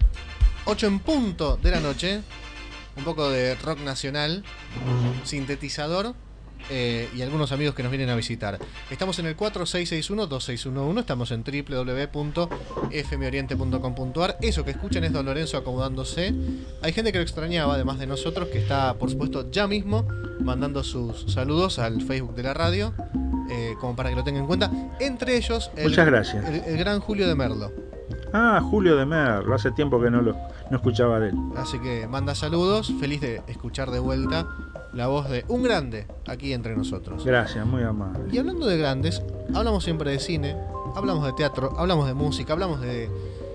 ocho en punto de la noche. Un poco de rock nacional, sintetizador eh, y algunos amigos que nos vienen a visitar. Estamos en el cuatro seis seis uno dos seis uno uno, estamos en doble u doble u doble u punto f m oriente punto com punto a r. Eso que escuchan es Don Lorenzo acomodándose. Hay gente que lo extrañaba, además de nosotros, que está, por supuesto, ya mismo mandando sus saludos al Facebook de la radio, eh, como para que lo tengan en cuenta. Entre ellos, el, Muchas gracias. El, el gran Julio de Merlo. Ah, Julio de Merlo, hace tiempo que no lo no escuchaba de él. Así que manda saludos, feliz de escuchar de vuelta la voz de un grande aquí entre nosotros. Gracias, muy amable. Y hablando de grandes, hablamos siempre de cine, hablamos de teatro, hablamos de música, hablamos de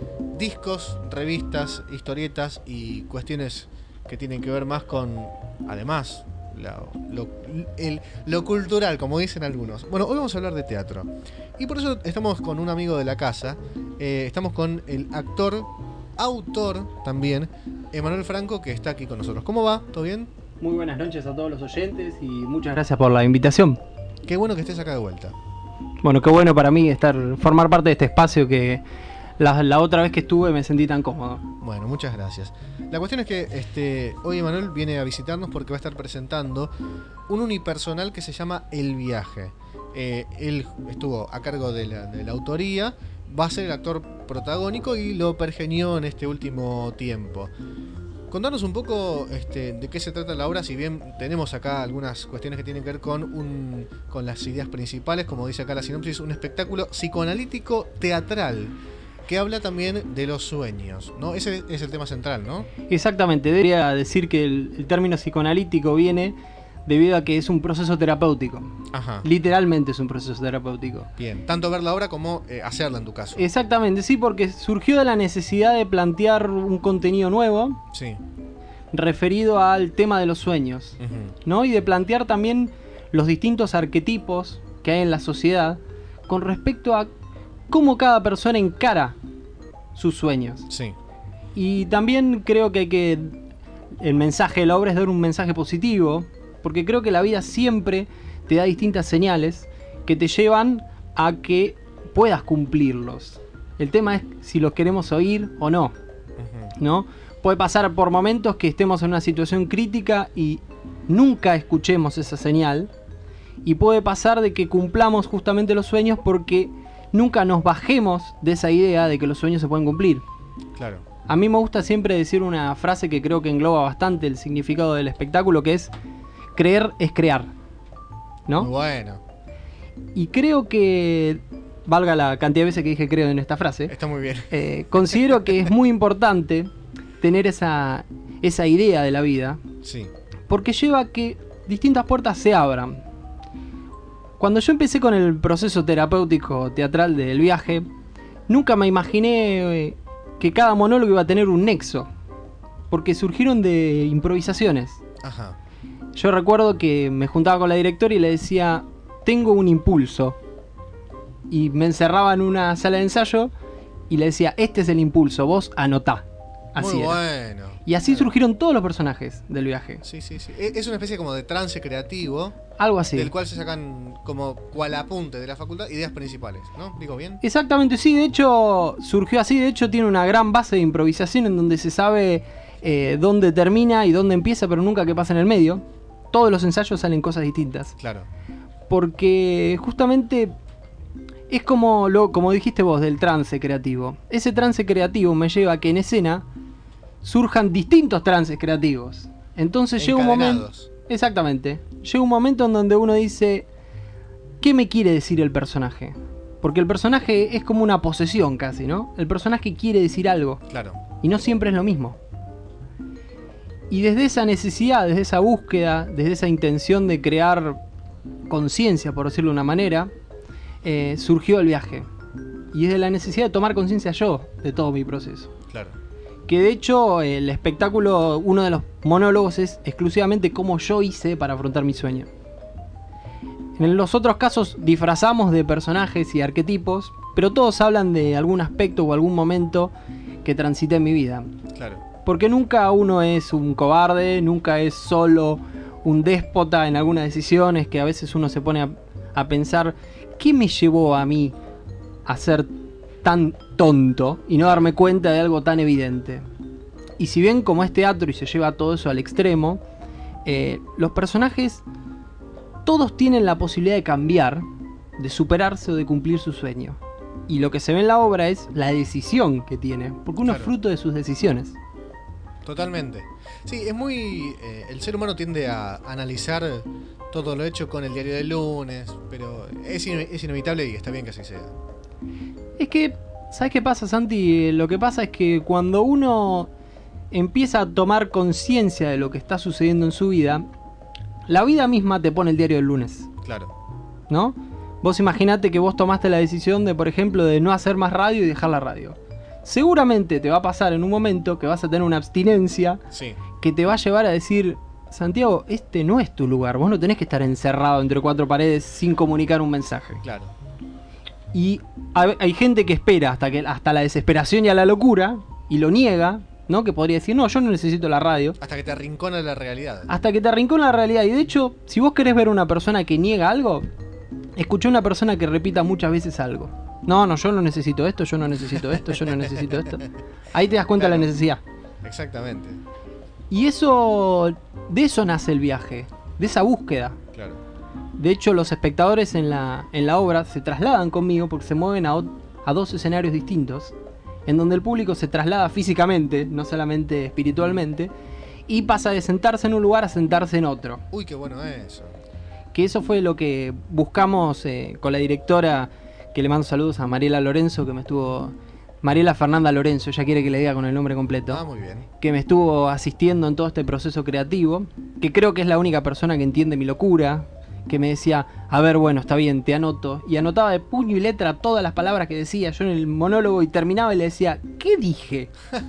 discos, revistas, historietas y cuestiones que tienen que ver más con, además, lo, lo, el, lo cultural, como dicen algunos. Bueno, hoy vamos a hablar de teatro. Y por eso estamos con un amigo de la casa, eh, estamos con el actor, autor también, Emanuel Franco, que está aquí con nosotros. ¿Cómo va? ¿Todo bien? Muy buenas noches a todos los oyentes y muchas gracias por la invitación. Qué bueno que estés acá de vuelta. Bueno, qué bueno para mí estar formar parte de este espacio que la, la otra vez que estuve me sentí tan cómodo. Bueno, muchas gracias. La cuestión es que este, hoy Emanuel viene a visitarnos porque va a estar presentando un unipersonal que se llama El Viaje. Eh, él estuvo a cargo de la, de la autoría, va a ser el actor protagónico y lo pergenió en este último tiempo. Contanos un poco este, de qué se trata la obra, si bien tenemos acá algunas cuestiones que tienen que ver con, un, con las ideas principales, como dice acá la sinopsis, un espectáculo psicoanalítico teatral que habla también de los sueños, ¿no? Ese es el tema central, ¿no? Exactamente, debería decir que el, el término psicoanalítico viene debido a que es un proceso terapéutico. Ajá. Literalmente es un proceso terapéutico. Bien, tanto ver la obra como eh, hacerla en tu caso. Exactamente, sí, porque surgió de la necesidad de plantear un contenido nuevo. Sí. Referido al tema de los sueños, uh-huh. ¿no? Y de plantear también los distintos arquetipos que hay en la sociedad con respecto a cómo cada persona encara sus sueños. Sí. Y también creo que hay que... El mensaje de la obra es dar un mensaje positivo, porque creo que la vida siempre te da distintas señales que te llevan a que puedas cumplirlos. El tema es si los queremos oír o no, uh-huh. ¿no? Puede pasar por momentos que estemos en una situación crítica y nunca escuchemos esa señal. Y puede pasar de que cumplamos justamente los sueños porque nunca nos bajemos de esa idea de que los sueños se pueden cumplir. Claro. A mí me gusta siempre decir una frase que creo que engloba bastante el significado del espectáculo, que es creer es crear, ¿no? Muy bueno. Y creo que, valga la cantidad de veces que dije creo en esta frase, está muy bien. Eh, considero que es muy importante tener esa, esa idea de la vida, sí. porque lleva a que distintas puertas se abran. Cuando yo empecé con el proceso terapéutico teatral del Viaje, nunca me imaginé eh, que cada monólogo iba a tener un nexo, porque surgieron de improvisaciones. Ajá. Yo recuerdo que me juntaba con la directora y le decía, tengo un impulso, y me encerraba en una sala de ensayo y le decía, este es el impulso, vos anotá. Así Muy era. bueno. Y así surgieron todos los personajes del Viaje. Sí, sí, sí. Es una especie como de trance creativo. Algo así. Del cual se sacan como cual apunte de la facultad ideas principales, ¿no? ¿Digo bien? Exactamente, sí. De hecho, surgió así. De hecho, tiene una gran base de improvisación en donde se sabe eh, dónde termina y dónde empieza, pero nunca qué pasa en el medio. Todos los ensayos salen cosas distintas. Claro. Porque justamente es como, lo, como dijiste vos, del trance creativo. Ese trance creativo me lleva a que en escena surjan distintos trances creativos. Entonces llega un momento... Exactamente. Llega un momento en donde uno dice, ¿qué me quiere decir el personaje? Porque el personaje es como una posesión casi, ¿no? El personaje quiere decir algo. Claro. Y no siempre es lo mismo. Y desde esa necesidad, desde esa búsqueda, desde esa intención de crear conciencia, por decirlo de una manera, eh, surgió el Viaje. Y es de la necesidad de tomar conciencia yo de todo mi proceso. Claro. Que de hecho el espectáculo, uno de los monólogos es exclusivamente cómo yo hice para afrontar mi sueño. En los otros casos disfrazamos de personajes y arquetipos, pero todos hablan de algún aspecto o algún momento que transité en mi vida. Claro. Porque nunca uno es un cobarde, nunca es solo un déspota en algunas decisiones, que a veces uno se pone a, a pensar, ¿qué me llevó a mí a ser tan tonto y no darme cuenta de algo tan evidente. Y si bien como es teatro y se lleva todo eso al extremo, eh, los personajes todos tienen la posibilidad de cambiar, de superarse o de cumplir su sueño. Y lo que se ve en la obra es la decisión que tiene, porque uno Claro. es fruto de sus decisiones. Totalmente. Sí, es muy... eh, el ser humano tiende a analizar todo lo hecho con el diario del lunes, pero es, in- es inevitable y está bien que así sea. Es que, ¿sabes qué pasa, Santi? Lo que pasa es que cuando uno empieza a tomar conciencia de lo que está sucediendo en su vida, la vida misma te pone el diario del lunes, Claro. ¿no? Vos imaginate que vos tomaste la decisión de, por ejemplo, de no hacer más radio y dejar la radio. Seguramente te va a pasar en un momento que vas a tener una abstinencia Sí. que te va a llevar a decir, Santiago, este no es tu lugar, vos no tenés que estar encerrado entre cuatro paredes sin comunicar un mensaje. Claro. Y hay, hay gente que espera hasta, que, hasta la desesperación y a la locura y lo niega, ¿no? Que podría decir, no, yo no necesito la radio. Hasta que te arrincona la realidad. Hasta que te arrincona la realidad. Y de hecho, si vos querés ver a una persona que niega algo, escuché a una persona que repita muchas veces algo. No, no, yo no necesito esto, yo no necesito esto, yo no necesito esto. Ahí te das cuenta de la necesidad. Exactamente. Y eso, de eso nace el viaje, de esa búsqueda. Claro. De hecho, los espectadores en la, en la obra se trasladan conmigo porque se mueven a, ot- a dos escenarios distintos, en donde el público se traslada físicamente, no solamente espiritualmente, y pasa de sentarse en un lugar a sentarse en otro. Uy, qué bueno eso. Que eso fue lo que buscamos eh, con la directora, que le mando saludos a Mariela Lorenzo, que me estuvo... Mariela Fernanda Lorenzo, ella quiere que le diga con el nombre completo. Ah, muy bien. Que me estuvo asistiendo en todo este proceso creativo, que creo que es la única persona que entiende mi locura, que me decía, a ver, bueno, está bien, te anoto. Y anotaba de puño y letra todas las palabras que decía yo en el monólogo y terminaba y le decía, ¿qué dije?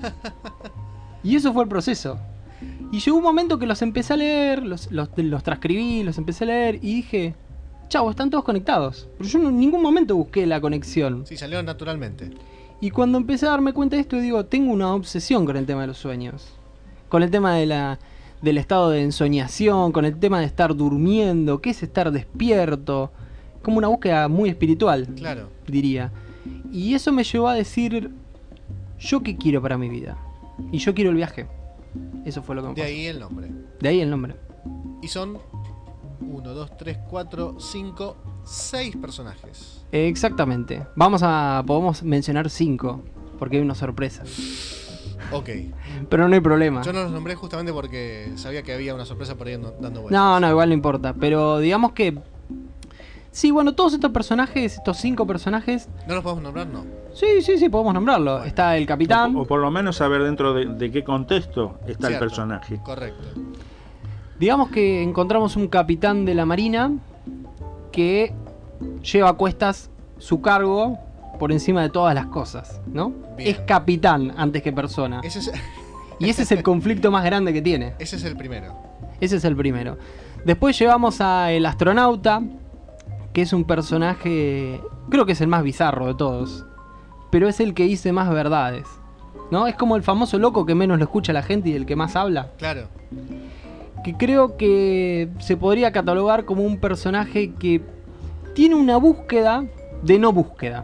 Y eso fue el proceso. Y llegó un momento que los empecé a leer, los, los, los transcribí, los empecé a leer y dije, chavo, están todos conectados. Pero yo en ningún momento busqué la conexión. Sí, salieron naturalmente. Y cuando empecé a darme cuenta de esto, digo, tengo una obsesión con el tema de los sueños. Con el tema de la, del estado de ensoñación, con el tema de estar durmiendo, qué es estar despierto. Como una búsqueda muy espiritual, Claro. diría. Y eso me llevó a decir, ¿yo qué quiero para mi vida? Y yo quiero el viaje. Eso fue lo que me De pasó. ahí el nombre. De ahí el nombre. Y son uno, dos, tres, cuatro, cinco, seis personajes. Exactamente. Vamos a, podemos mencionar cinco, porque hay una sorpresa. Ok. Pero no hay problema. Yo no los nombré justamente porque sabía que había una sorpresa por ahí dando vueltas. No, no, igual no importa. Pero digamos que... Sí, bueno, todos estos personajes, estos cinco personajes... ¿No los podemos nombrar? No. Sí, sí, sí, podemos nombrarlo. Bueno. Está el capitán. O, o por lo menos saber dentro de, de qué contexto está Cierto. el personaje. Correcto. Digamos que encontramos un capitán de la marina que lleva a cuestas su cargo por encima de todas las cosas, ¿no? Bien. Es capitán antes que persona. Ese es... Y ese es el conflicto más grande que tiene. Ese es el primero. Ese es el primero. Después llevamos a el astronauta, que es un personaje, creo que es el más bizarro de todos, pero es el que dice más verdades, ¿no? Es como el famoso loco que menos lo escucha la gente y el que más habla. Claro. Que creo que se podría catalogar como un personaje que tiene una búsqueda de no búsqueda.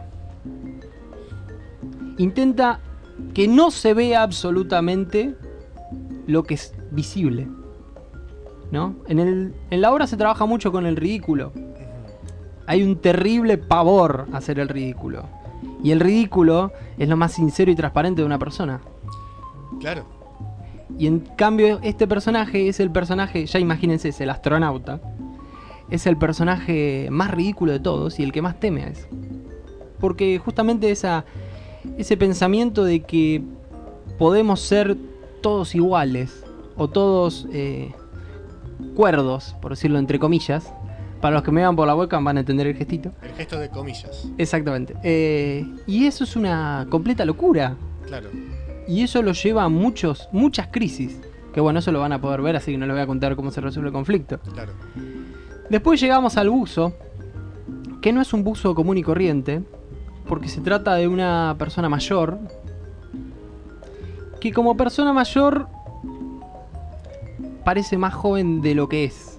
Intenta que no se vea absolutamente lo que es visible, ¿no? En, el, en la obra se trabaja mucho con el ridículo. Hay un terrible pavor a hacer el ridículo. Y el ridículo es lo más sincero y transparente de una persona. Claro. Y en cambio este personaje es el personaje, ya imagínense, es el astronauta. Es el personaje más ridículo de todos y el que más teme a eso. Porque justamente esa, ese pensamiento de que podemos ser todos iguales o todos eh, cuerdos, por decirlo entre comillas. Para los que me vean por la webcam van a entender el gestito. El gesto de comillas. Exactamente. Eh, y eso es una completa locura. Claro. Y eso lo lleva a muchos, muchas crisis. Que bueno, eso lo van a poder ver, así que no les voy a contar cómo se resuelve el conflicto. Claro. Después llegamos al buzo, que no es un buzo común y corriente, porque se trata de una persona mayor, que como persona mayor parece más joven de lo que es.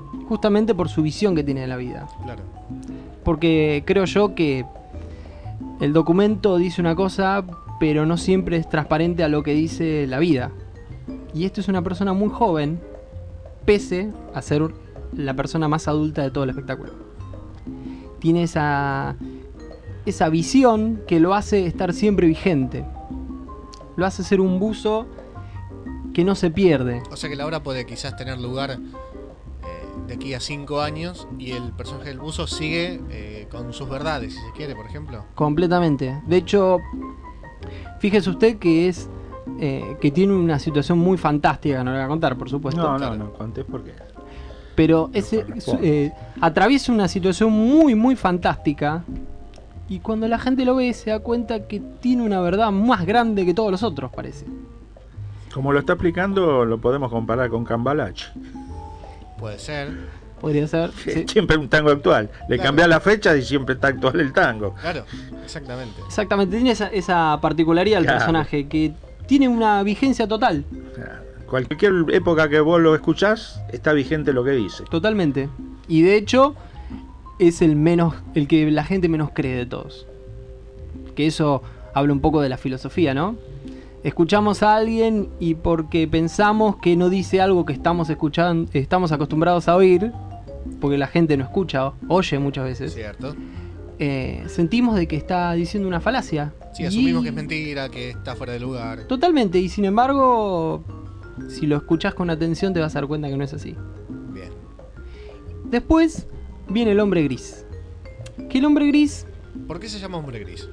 Justamente por su visión que tiene de la vida. Claro. Porque creo yo que el documento dice una cosa, pero no siempre es transparente a lo que dice la vida. Y esto es una persona muy joven, pese a ser la persona más adulta de todo el espectáculo. Tiene esa, esa visión que lo hace estar siempre vigente. Lo hace ser un buzo que no se pierde. O sea que la obra puede quizás tener lugar eh, de aquí a cinco años y el personaje del buzo sigue eh, con sus verdades, si se quiere, por ejemplo. Completamente. De hecho, fíjese usted que es eh, que tiene una situación muy fantástica, no le voy a contar, por supuesto. No, no, no, conté por qué. Pero ese, eh, atraviesa una situación muy, muy fantástica. Y cuando la gente lo ve, se da cuenta que tiene una verdad más grande que todos los otros, parece. Como lo está explicando, lo podemos comparar con Cambalache. Puede ser. Podría ser. Sí. Siempre un tango actual. Le Claro. cambia la fecha y siempre está actual el tango. Claro, exactamente. Exactamente, tiene esa, esa particularidad el Claro. personaje, que tiene una vigencia total. Cualquier época que vos lo escuchás, está vigente lo que dice. Totalmente. Y de hecho, es el menos, el que la gente menos cree de todos. Que eso habla un poco de la filosofía, ¿no? Escuchamos a alguien y porque pensamos que no dice algo que estamos escuchando, estamos acostumbrados a oír, porque la gente no escucha, oye muchas veces. Cierto. Eh, sentimos de que está diciendo una falacia. Sí, Y- asumimos que es mentira, que está fuera de lugar. Totalmente, y sin embargo, si lo escuchás con atención te vas a dar cuenta que no es así. Bien. Después viene el hombre gris. Que el hombre gris, ¿Por qué se llama hombre gris?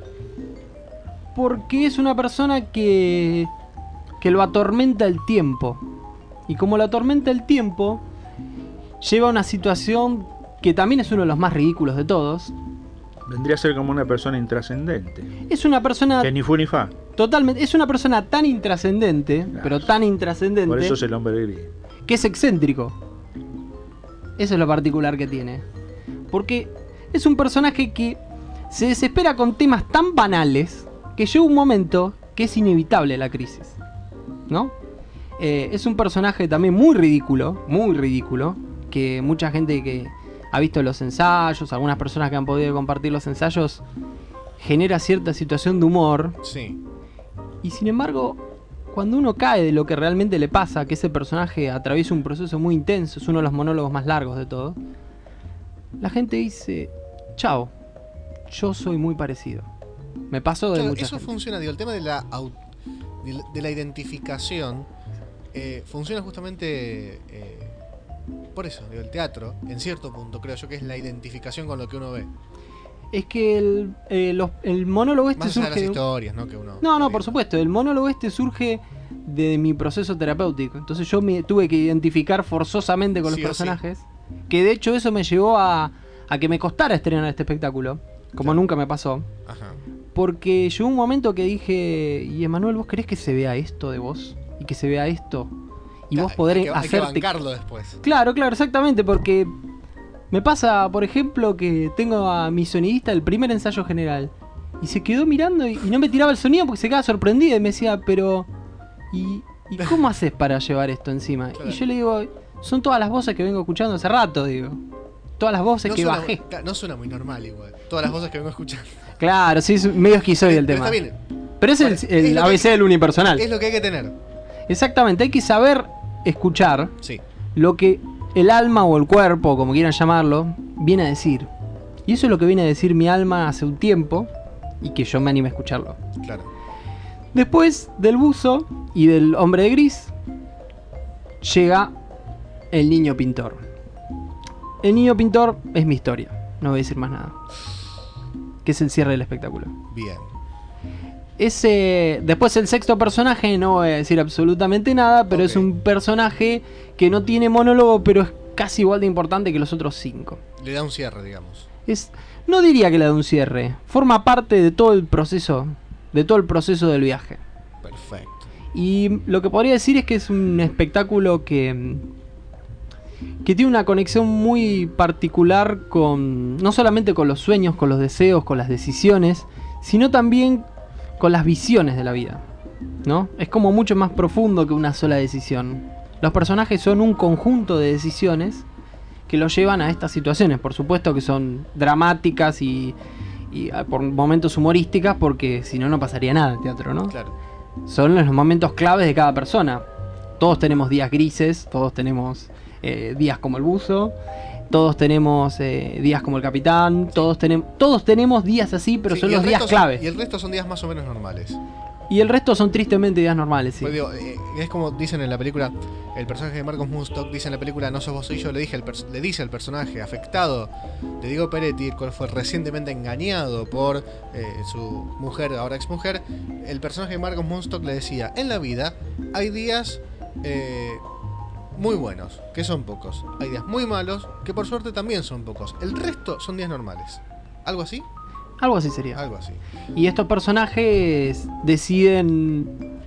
porque es una persona que, que lo atormenta el tiempo. Y como lo atormenta el tiempo, lleva a una situación que también es uno de los más ridículos de todos. Vendría a ser como una persona intrascendente. Es una persona Que ni fu ni fa. totalmente, es una persona tan intrascendente, pero tan intrascendente, Por eso es el hombre gris. que es excéntrico. Eso es lo particular que tiene. Porque es un personaje que se desespera con temas tan banales que llega un momento que es inevitable la crisis, ¿no? Eh, es un personaje también muy ridículo, muy ridículo, que mucha gente que ha visto los ensayos, algunas personas que han podido compartir los ensayos, genera cierta situación de humor. Sí. Y sin embargo, cuando uno cae de lo que realmente le pasa, que ese personaje atraviesa un proceso muy intenso, es uno de los monólogos más largos de todo, la gente dice, chao, yo soy muy parecido. Me pasó de Claro, mucha eso gente. funciona, digo, el tema de la, au- de la- de la identificación eh, funciona justamente eh, por eso, digo, el teatro, en cierto punto, creo yo que es la identificación con lo que uno ve. Es que el, eh, los- el monólogo este Más allá de surge... las historias, ¿no? Que uno... No, no, por supuesto, el monólogo este surge de mi proceso terapéutico. Entonces yo me tuve que identificar forzosamente con los Sí o sí. personajes. Que de hecho eso me llevó a, a que me costara estrenar este espectáculo. Como nunca me pasó. Ajá. Porque llegó un momento que dije, y Emanuel, ¿vos querés que se vea esto de vos? Y que se vea esto. Y vos poder hay que, hay que hacerte... bancarlo después. Claro, claro, exactamente, porque me pasa, por ejemplo, que tengo a mi sonidista el primer ensayo general y se quedó mirando y, y no me tiraba el sonido porque se quedaba sorprendida y me decía, pero ¿y, y cómo haces para llevar esto encima? Claro. Y yo le digo, son todas las voces que vengo escuchando hace rato, digo. Todas las voces No que suena, bajé. ca- no suena muy normal igual. Todas las voces que vengo escuchando. Claro, sí, es medio esquizoide el Pero tema. está bien. Pero es el, Es el lo A B que- C del unipersonal. Es lo que hay que tener. Exactamente, hay que saber escuchar Sí. lo que el alma o el cuerpo, como quieran llamarlo, viene a decir. Y eso es lo que viene a decir mi alma hace un tiempo y que yo me animé a escucharlo. Claro. Después del buzo y del hombre de gris, llega el niño pintor. El niño pintor es mi historia, no voy a decir más nada. Que es el cierre del espectáculo. Bien. Ese, después el sexto personaje, no voy a decir absolutamente nada, pero es un personaje que no tiene monólogo, pero es casi igual de importante que los otros cinco. Le da un cierre, digamos. Es, no diría que le da un cierre, forma parte de todo el proceso, de todo el proceso del viaje. Perfecto. Y lo que podría decir es que es un espectáculo que, que tiene una conexión muy particular con, no solamente con los sueños, con los deseos, con las decisiones, sino también con las visiones de la vida, ¿no? Es como mucho más profundo que una sola decisión. Los personajes son un conjunto de decisiones que los llevan a estas situaciones, por supuesto que son dramáticas y, y ah, por momentos humorísticas, porque si no, no pasaría nada en teatro, ¿no? Claro. Son los momentos claves de cada persona. Todos tenemos días grises, todos tenemos eh, días como el buzo, todos tenemos eh, días como el capitán, todos, tenem todos tenemos días así, pero Sí, son y el los días resto son- clave. y el resto son días más o menos normales. Y el resto son tristemente días normales, sí. Pues digo, eh, es como dicen en la película, el personaje de Marcos Munstock dice en la película No sos vos soy yo, le, dije el pers- le dice al personaje afectado de Diego Peretti, el cual fue recientemente engañado por eh, su mujer, ahora exmujer, el personaje de Marcos Munstock le decía, en la vida hay días eh, muy buenos, que son pocos, hay días muy malos, que por suerte también son pocos, el resto son días normales. ¿Algo así? Algo así sería. Algo así. Y estos personajes deciden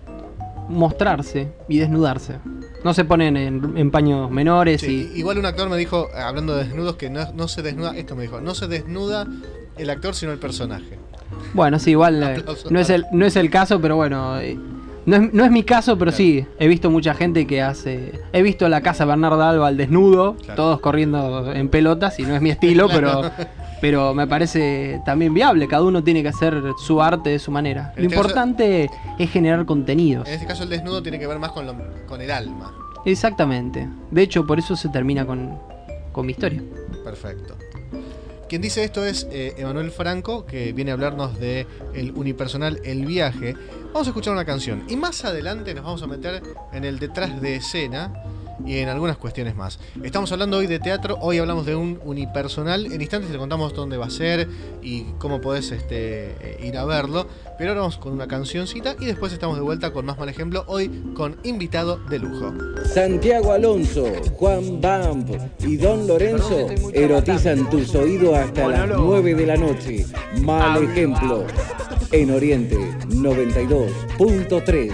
mostrarse y desnudarse. No se ponen en, en paños menores Sí, y... igual un actor me dijo, eh, hablando de desnudos, que no, no se desnuda, esto me dijo, no se desnuda el actor sino el personaje. Bueno, sí, igual eh, Aplausos. no es el, no es el caso, pero bueno... eh, no es, no es mi caso, pero sí, he visto mucha gente que hace... He visto la casa Bernarda Alba al desnudo, Claro. todos corriendo en pelotas, y no es mi estilo, Claro. pero... Pero me parece también viable, cada uno tiene que hacer su arte de su manera. En Lo este caso- importante es generar contenidos. En este caso el desnudo tiene que ver más con, lo- con el alma. Exactamente. De hecho, por eso se termina con, con mi historia. Perfecto. Quien dice esto es eh, Emanuel Franco, que viene a hablarnos de el unipersonal El Viaje. Vamos a escuchar una canción y más adelante nos vamos a meter en el detrás de escena y en algunas cuestiones más. Estamos hablando hoy de teatro, hoy hablamos de un unipersonal. En instantes te contamos dónde va a ser y cómo podés este, eh, ir a verlo. Pero ahora vamos con una cancioncita y después estamos de vuelta con más mal ejemplo, hoy con invitado de lujo. Santiago Alonso, Juan Bamp y Don Lorenzo erotizan tus oídos hasta las nueve de la noche. Mal ejemplo. En Oriente noventa y dos punto tres.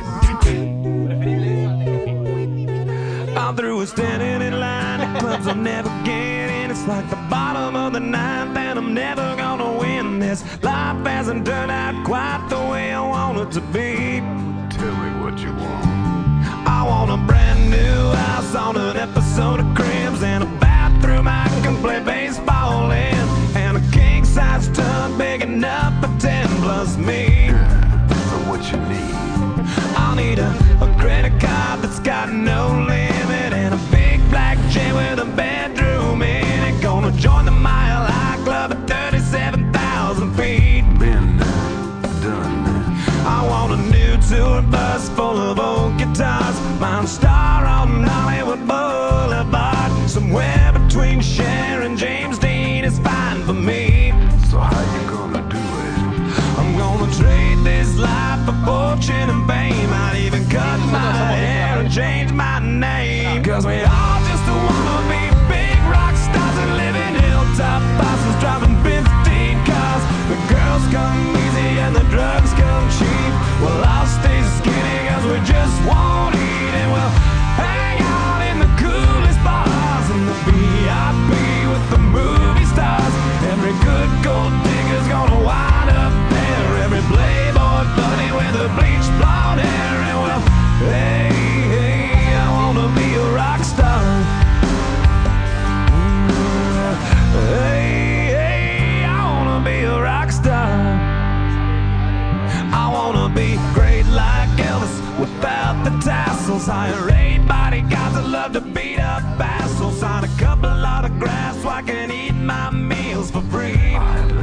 I'm through with standing in line at clubs I'll never get in. It's like the bottom of the ninth and I'm never gonna win this. Life hasn't turned out quite the way I want it to be. Tell me what you want. I want a brand new house on an episode of Cribs and a bathroom I can play baseball in, and a king-size tub big enough for ten plus me. So what you need? I'll need a, a credit card that's got no limit and a big black jet with a bedroom in it. Gonna join the Mile High Club at thirty-seven thousand feet. Been done. I want a new tour bus full of old guitars. Mine star on Hollywood Boulevard. Somewhere between Cher and James Dean is fine for me. So how you gonna do it? I'm gonna trade this life for fortune and fame. I'd even cut my hair and change my name. Cause we all just wanna be big rock stars and live in hilltop bosses driving fifteen cars. The girls come easy and the drugs come cheap. Well, I'll stay skinny cause we just won't eat. And we'll hang out in the coolest bars in the V I P with the movie stars. Every good gold digger's gonna wind up there. Every playboy bunny with a bleached blonde hair. And well, hey, hey, I wanna be a rock star. Hey, hey, I wanna be a rock star. I wanna be great like Elvis without the tassels. Hire eight bodyguards that love to beat up assholes. Sign a couple autographs so I can eat my meals for free.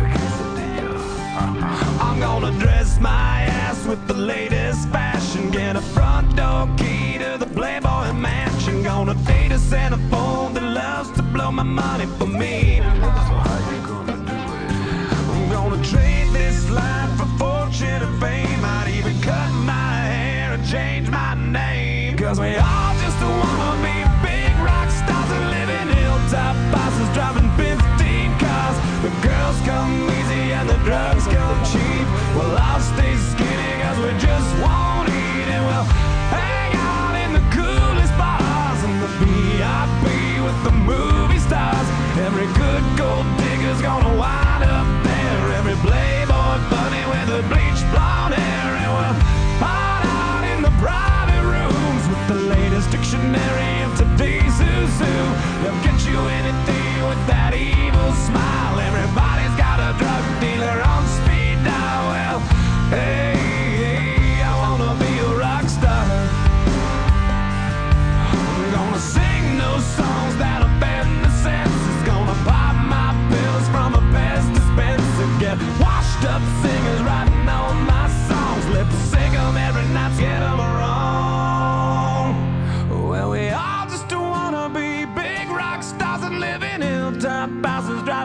I'm gonna dress my ass with the latest fashion. Get a front door key to the Playboy Mansion. Gonna date a Santa phone that loves to blow my money for me. So how you gonna do it? I'm gonna trade this life for fortune and fame. I'd even cut my hair and change my name. Cause we all just wanna be big rock stars and live in hilltop bosses driving fifteen cars. The girls come easy and the drugs come cheap. Well, I'll stay skinny cause we just won't eat. And we'll hang out in the coolest bars in the V I P with the movie stars. Every good gold digger's gonna wind up there. Every playboy bunny with a bleached blonde hair. And we'll hide out in the private rooms with the latest dictionary of today's who's who. They'll get you anything with that evil smile. Everybody's got a drug dealer on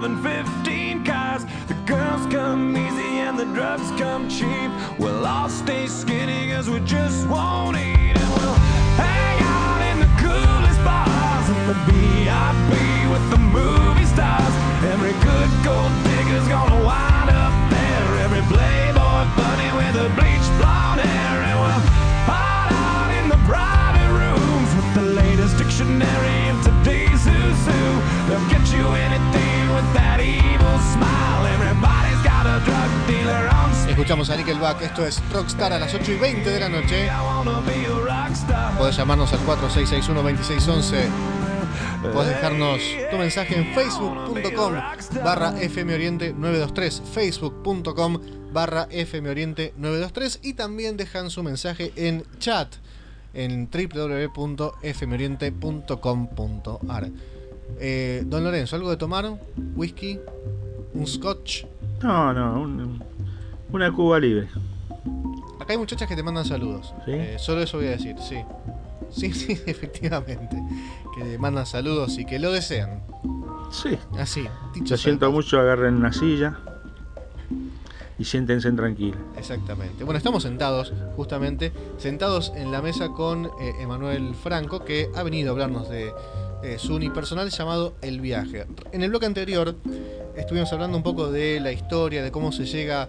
than fifteen cars. The girls come easy and the drugs come cheap. We'll all stay skinny cause we just won't eat. And we'll hang out in the coolest bars in the V I P with the movie stars. Every good gold digger's gonna wind up there. Every playboy bunny with a bleached blonde hair. And we'll hide out in the private rooms with the latest dictionary of today's who's who. They'll get you anything with that evil smile. Everybody's got a drug dealer on speed. Escuchamos a Nickelback, esto es Rockstar a las ocho y veinte de la noche. Podés llamarnos al cuatro seis seis uno, dos seis uno uno. Podés dejarnos tu mensaje en facebook.com barra fmoriente nueve dos tres, facebook.com barra fmoriente nueve dos tres, y también dejan su mensaje en chat en doble u doble u doble u punto fmoriente punto com punto a r. Eh, don Lorenzo, ¿algo de tomar? ¿Whisky? ¿Un scotch? No, no, un, una Cuba libre. Acá hay muchachas que te mandan saludos. ¿Sí? Eh, solo eso voy a decir, sí. Sí, sí, efectivamente. Que te mandan saludos y que lo desean. Sí. Así. Lo siento mucho, agarren una silla y siéntense tranquilos. Exactamente. Bueno, estamos sentados, justamente, sentados en la mesa con eh, Emanuel Franco, que ha venido a hablarnos de eh, su unipersonal llamado El Viaje. En el bloque anterior estuvimos hablando un poco de la historia, de cómo se llega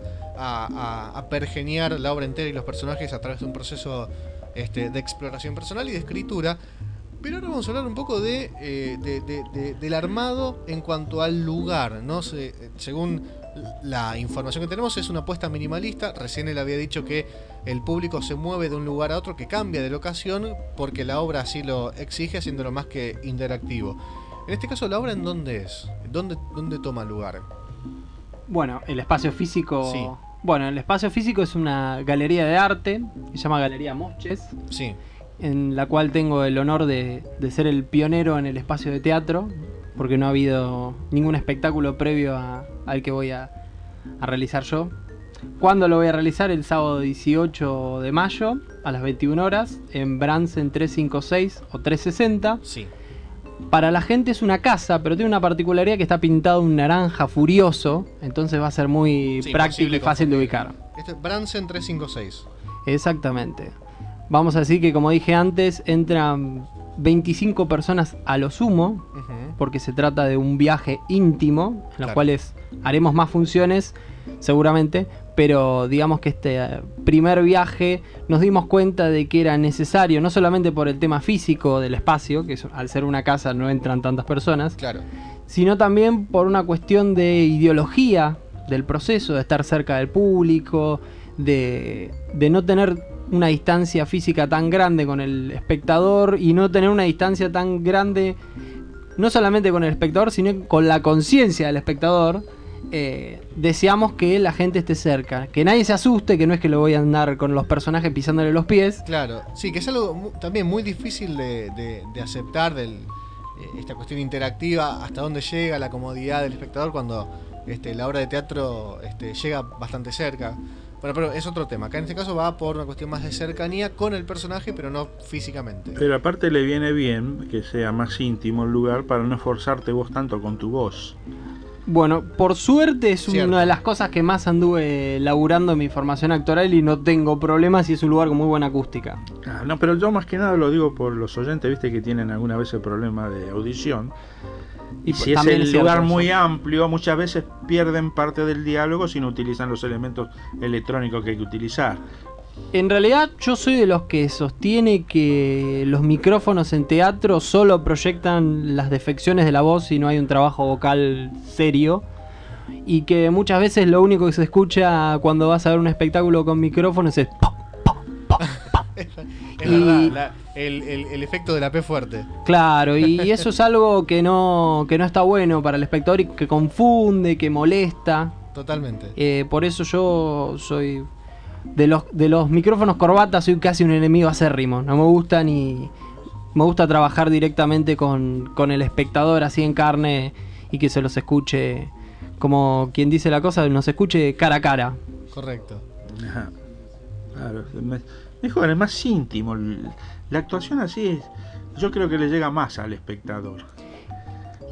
a, a, a pergeniar la obra entera y los personajes a través de un proceso este, de exploración personal y de escritura. Pero ahora vamos a hablar un poco de, eh, de, de, de del armado en cuanto al lugar, ¿no? Se, según la información que tenemos, es una apuesta minimalista. Recién él había dicho que el público se mueve de un lugar a otro, que cambia de locación porque la obra así lo exige, haciéndolo más que interactivo. En este caso, ¿la obra en dónde es? ¿Dónde, dónde toma lugar? Bueno, el espacio físico... Sí. Bueno, el espacio físico es una galería de arte, se llama Galería Moches. Sí. En la cual tengo el honor de, de ser el pionero en el espacio de teatro, porque no ha habido ningún espectáculo previo a, al que voy a, a realizar yo. ¿Cuándo lo voy a realizar? El sábado dieciocho de mayo a las veintiuna horas en Bransen trescientos cincuenta y seis o trescientos sesenta. Sí. Para la gente es una casa, pero tiene una particularidad que está pintado un naranja furioso, entonces va a ser muy Sí, práctico y fácil de ubicar. Este es Bransen trescientos cincuenta y seis. Exactamente. Vamos a decir que, como dije antes, entran veinticinco personas a lo sumo, Uh-huh. porque se trata de un viaje íntimo, en los Claro. cuales haremos más funciones, seguramente, pero digamos que este eh, primer viaje nos dimos cuenta de que era necesario, no solamente por el tema físico del espacio, que es- al ser una casa no entran tantas personas, Claro. sino también por una cuestión de ideología del proceso, de estar cerca del público, de, de no tener una distancia física tan grande con el espectador y no tener una distancia tan grande no solamente con el espectador, sino con la conciencia del espectador. Eh, deseamos que la gente esté cerca, que nadie se asuste, que no es que lo voy a andar con los personajes pisándole los pies. Claro, sí, que es algo mu- también muy difícil de, de- de aceptar, del, eh, esta cuestión interactiva, hasta dónde llega la comodidad del espectador cuando este, la obra de teatro este, llega bastante cerca. Bueno, pero es otro tema. Acá en este caso va por una cuestión más de cercanía con el personaje, pero no físicamente. Pero aparte le viene bien que sea más íntimo el lugar para no esforzarte vos tanto con tu voz. Bueno, por suerte es Cierto. una de las cosas que más anduve laburando en mi formación actoral y no tengo problemas y es un lugar con muy buena acústica. Ah, no, pero yo más que nada lo digo por los oyentes, viste que tienen alguna vez el problema de audición. Y pues si es también el es cierto lugar eso. muy amplio, muchas veces pierden parte del diálogo si no utilizan los elementos electrónicos que hay que utilizar. En realidad yo soy de los que sostiene que los micrófonos en teatro solo proyectan las defecciones de la voz si no hay un trabajo vocal serio, y que muchas veces lo único que se escucha cuando vas a ver un espectáculo con micrófonos es ¡pum! Es Y- verdad, la- el, el- el efecto de la P fuerte. Claro, y eso es algo que no, que no está bueno para el espectador y que confunde, que molesta. Totalmente. Eh, por eso yo soy de los de los micrófonos corbata, soy casi un enemigo acérrimo. No me gusta ni me gusta trabajar directamente con, con el espectador así en carne y que se los escuche, como quien dice la cosa, nos escuche cara a cara. Correcto. Ajá. Claro, me- mejor, es más íntimo. La actuación así es, yo creo que le llega más al espectador. ¿O no?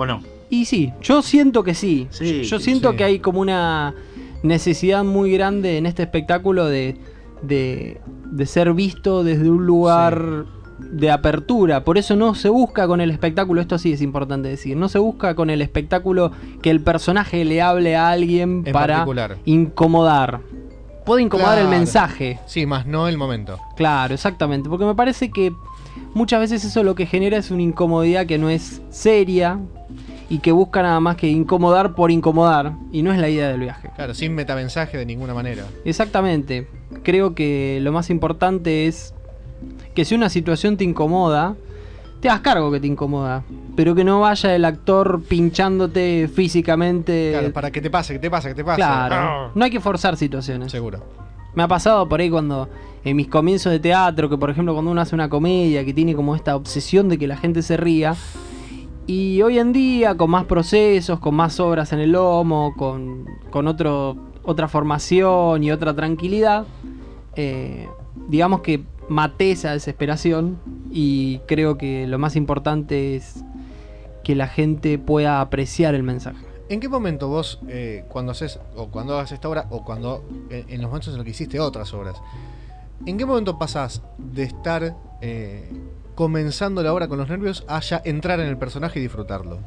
Y sí, yo siento que sí. Sí, yo siento sí. que hay como una necesidad muy grande en este espectáculo de, de, de ser visto desde un lugar de apertura. Por eso no se busca con el espectáculo, esto sí es importante decir, no se busca con el espectáculo que el personaje le hable a alguien En para particular. incomodar. Puede incomodar Claro. el mensaje. Sí, más no el momento. Claro, exactamente. Porque me parece que muchas veces eso lo que genera es una incomodidad que no es seria y que busca nada más que incomodar por incomodar. Y no es la idea del viaje. Claro, sin metamensaje de ninguna manera. Exactamente. Creo que lo más importante es que si una situación te incomoda, te hagas cargo que te incomoda. Pero que no vaya el actor pinchándote físicamente. Claro, para que te pase, que te pase, que te pase. Claro. No hay que forzar situaciones. Seguro. Me ha pasado por ahí cuando en mis comienzos de teatro, que por ejemplo cuando uno hace una comedia que tiene como esta obsesión de que la gente se ría, y hoy en día con más procesos, con más obras en el lomo, con, con otro, otra formación y otra tranquilidad, eh, digamos que maté esa desesperación y creo que lo más importante es que la gente pueda apreciar el mensaje. ¿En qué momento vos, eh, cuando haces, o cuando hagas esta obra, o cuando en, en los momentos en los que hiciste otras obras, ¿en qué momento pasás de estar eh, comenzando la obra con los nervios a ya entrar en el personaje y disfrutarlo?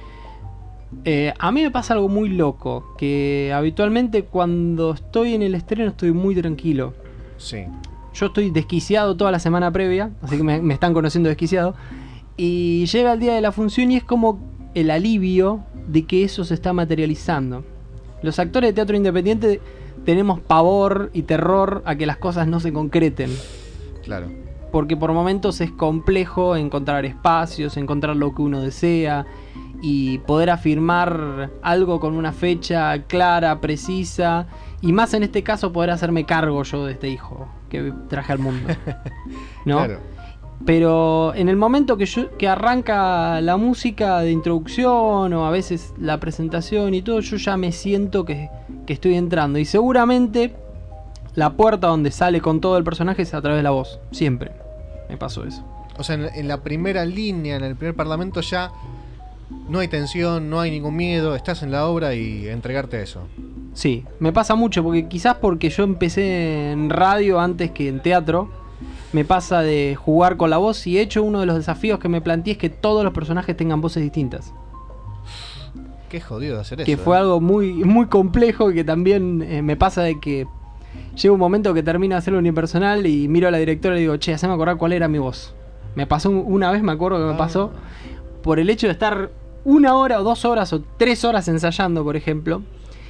Eh, a mí me pasa algo muy loco, que habitualmente cuando estoy en el estreno estoy muy tranquilo. Sí. Yo estoy desquiciado toda la semana previa, así que me, me están conociendo desquiciado. Y llega el día de la función y es como el alivio de que eso se está materializando. Los actores de teatro independiente tenemos pavor y terror a que las cosas no se concreten. Claro. Porque por momentos es complejo encontrar espacios, encontrar lo que uno desea y poder afirmar algo con una fecha clara, precisa, y más en este caso poder hacerme cargo yo de este hijo que traje al mundo, ¿no? Claro. Pero en el momento que yo que arranca la música de introducción o a veces la presentación y todo, yo ya me siento que, que estoy entrando, y seguramente la puerta donde sale con todo el personaje es a través de la voz, siempre me pasó eso. O sea, en, en la primera línea, en el primer parlamento ya no hay tensión, no hay ningún miedo, estás en la obra y entregarte a eso. Sí, me pasa mucho porque quizás porque yo empecé en radio antes que en teatro, me pasa de jugar con la voz, y de hecho uno de los desafíos que me planteé es que todos los personajes tengan voces distintas. Qué jodido de hacer eso. Que fue ¿eh? algo muy, muy complejo y que también eh, me pasa de que llega un momento que termino de hacerlo unipersonal y miro a la directora y digo, che, haceme acordar cuál era mi voz. Me pasó un- una vez, me acuerdo que me Ah. pasó, por el hecho de estar una hora o dos horas o tres horas ensayando, por ejemplo,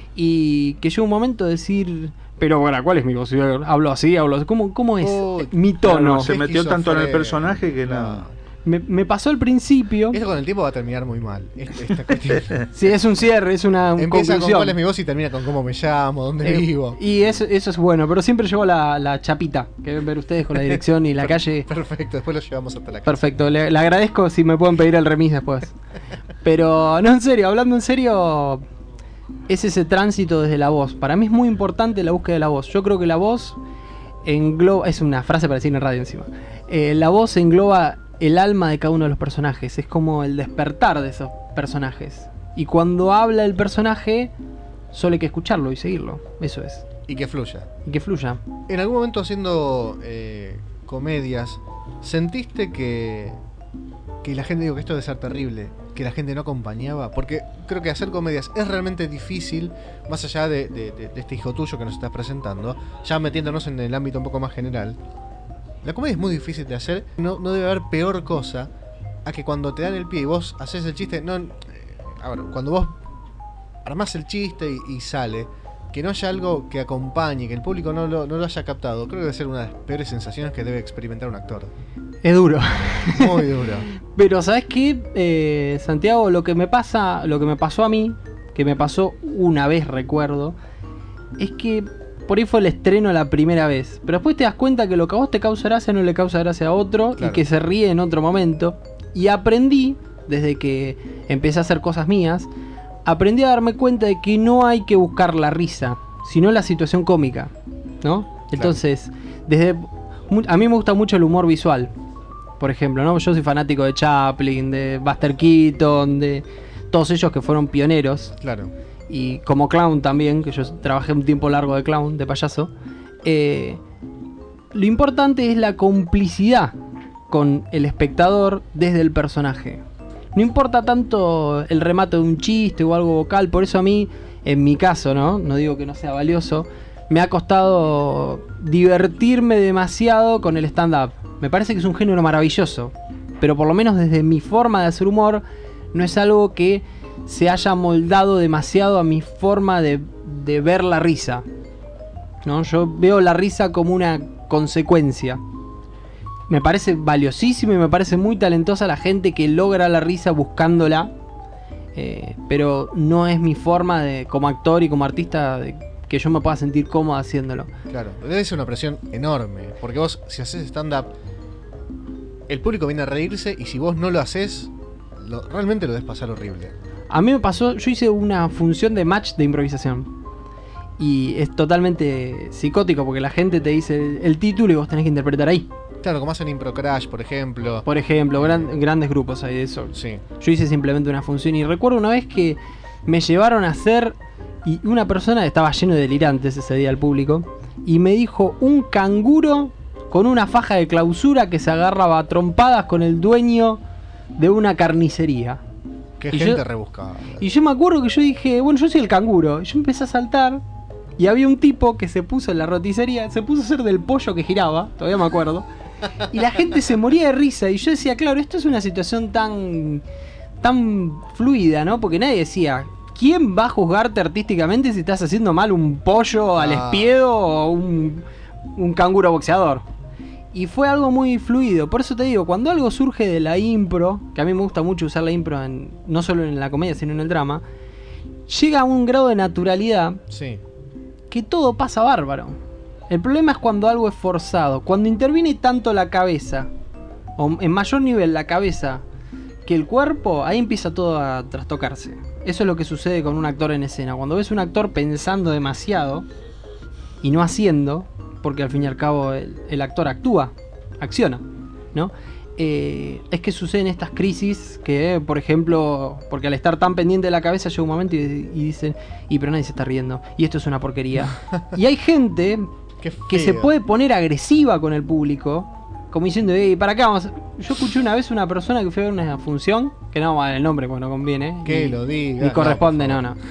y que llega un momento de decir, pero bueno, ¿cuál es mi voz? Yo hablo así, hablo así. ¿Cómo, cómo es Uy, mi tono? Claro, se metió tanto en el Esquizofrenia. personaje que no. No. Me, me pasó al principio. Eso con el tiempo va a terminar muy mal. Esta, esta cuestión. Sí, es un cierre, es una Empieza con conclusión. cuál es mi voz y termina con cómo me llamo, dónde Eh, vivo. Y eso, eso es bueno, pero siempre llevo la, la chapita que deben ver ustedes con la dirección y la calle. Perfecto, después lo llevamos hasta la casa. Perfecto, le, le agradezco si me pueden pedir el remis después. Pero no, en serio, hablando en serio, es ese tránsito desde la voz. Para mí es muy importante la búsqueda de la voz. Yo creo que la voz engloba, es una frase para decir en radio encima, eh, la voz engloba el alma de cada uno de los personajes. Es como el despertar de esos personajes. Y cuando habla el personaje, solo hay que escucharlo y seguirlo. Eso es. Y que fluya. Y que fluya. En algún momento haciendo eh, comedias, ¿sentiste que, que la gente, digo, que esto debe ser terrible, que la gente no acompañaba? Porque creo que hacer comedias es realmente difícil, más allá de, de- de- de este hijo tuyo que nos estás presentando, ya metiéndonos en el ámbito un poco más general. La comedia es muy difícil de hacer, no, no debe haber peor cosa a que cuando te dan el pie y vos haces el chiste, no, eh, a ver, cuando vos armás el chiste y, y sale, que no haya algo que acompañe, que el público no lo, no lo haya captado, creo que debe ser una de las peores sensaciones que debe experimentar un actor. Es duro. Muy duro. Pero ¿sabes qué, eh, Santiago? Lo que me pasa, lo que me pasó a mí, que me pasó una vez, recuerdo, es que por ahí fue el estreno la primera vez. Pero después te das cuenta que lo que a vos te causa gracia no le causa gracia a otro, Claro. y que se ríe en otro momento. Y aprendí, desde que empecé a hacer cosas mías, aprendí a darme cuenta de que no hay que buscar la risa, sino la situación cómica, ¿no? Entonces, desde mu- a mí me gusta mucho el humor visual, por ejemplo, ¿no? Yo soy fanático de Chaplin, de Buster Keaton, de todos ellos que fueron pioneros. Claro. Y como clown también, que yo trabajé un tiempo largo de clown, de payaso. Eh, lo importante es la complicidad con el espectador desde el personaje. No importa tanto el remate de un chiste o algo vocal, por eso a mí, en mi caso, ¿no? No digo que no sea valioso, me ha costado divertirme demasiado con el stand-up. Me parece que es un género maravilloso, pero por lo menos desde mi forma de hacer humor, no es algo que se haya moldado demasiado a mi forma de, de ver la risa, ¿no? Yo veo la risa como una consecuencia. Me parece valiosísimo y me parece muy talentosa la gente que logra la risa buscándola, eh, pero no es mi forma de, como actor y como artista, de, que yo me pueda sentir cómodo haciéndolo. Claro, debe ser una presión enorme, porque vos, si haces stand-up, el público viene a reírse y si vos no lo haces, lo, realmente lo debes pasar horrible. A mí me pasó, yo hice una función de match de improvisación. Y es totalmente psicótico porque la gente te dice el, el título y vos tenés que interpretar ahí. Claro, como hacen Impro Crash, por ejemplo. Por ejemplo, gran, grandes grupos hay de eso. Sí. Yo hice simplemente una función y recuerdo una vez que me llevaron a hacer, y una persona, estaba lleno de delirantes ese día al público, y me dijo un canguro con una faja de clausura que se agarraba a trompadas con el dueño de una carnicería. Qué y gente yo, rebuscada. Y yo me acuerdo que yo dije, bueno, yo soy el canguro. Y yo empecé a saltar y había un tipo que se puso en la roticería, se puso a hacer del pollo que giraba, todavía me acuerdo. Y la gente se moría de risa. Y yo decía, claro, esto es una situación tan, tan fluida, ¿no? Porque nadie decía, ¿quién va a juzgarte artísticamente si estás haciendo mal un pollo al Ah. espiedo o un, un canguro boxeador? Y fue algo muy fluido. Por eso te digo, cuando algo surge de la impro, que a mí me gusta mucho usar la impro en, no solo en la comedia, sino en el drama, llega a un grado de naturalidad Sí. que todo pasa bárbaro. El problema es cuando algo es forzado. Cuando interviene tanto la cabeza, o en mayor nivel la cabeza, que el cuerpo, ahí empieza todo a trastocarse. Eso es lo que sucede con un actor en escena. Cuando ves un actor pensando demasiado y no haciendo, porque al fin y al cabo el, el actor actúa, acciona, ¿no? Eh, es que suceden estas crisis que, eh, por ejemplo, porque al estar tan pendiente de la cabeza llega un momento y, y dicen, y pero nadie se está riendo, y esto es una porquería. Y hay gente que se puede poner agresiva con el público, como diciendo, hey, para acá vamos. Yo escuché una vez una persona que fue a ver una función, que no vamos a dar el nombre porque no conviene. Que y, lo diga. Ni corresponde, no, no. no.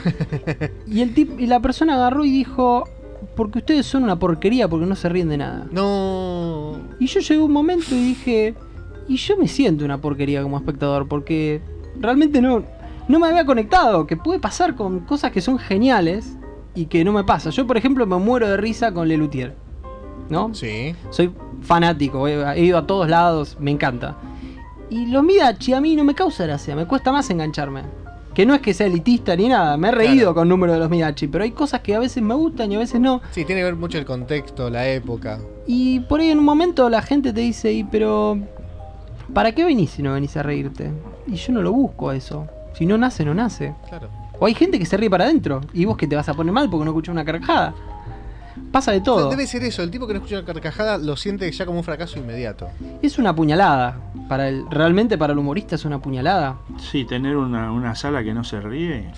Y el tip, y la persona agarró y dijo, porque ustedes son una porquería porque no se ríen de nada. No. Y yo llegué a un momento y dije, y yo me siento una porquería como espectador, porque realmente no, no me había conectado, que puede pasar con cosas que son geniales y que no me pasa. Yo, por ejemplo, me muero de risa con Lelutier, ¿no? Sí. Soy fanático, he, he ido a todos lados, me encanta. Y los Midachi a mí no me causa gracia, me cuesta más engancharme. Que no es que sea elitista ni nada, me he reído Claro. con números de los Midachi, pero hay cosas que a veces me gustan y a veces no. Sí, tiene que ver mucho el contexto, la época. Y por ahí en un momento la gente te dice, y pero ¿para qué venís si no venís a reírte? Y yo no lo busco a eso. Si no nace, no nace. Claro. O hay gente que se ríe para adentro y vos que te vas a poner mal porque no escuchás una carcajada. Pasa de todo. Debe ser eso, el tipo que no escucha una carcajada lo siente ya como un fracaso inmediato. Es una puñalada. Para el, realmente para el humorista es una puñalada. Sí, tener una, una sala que no se ríe.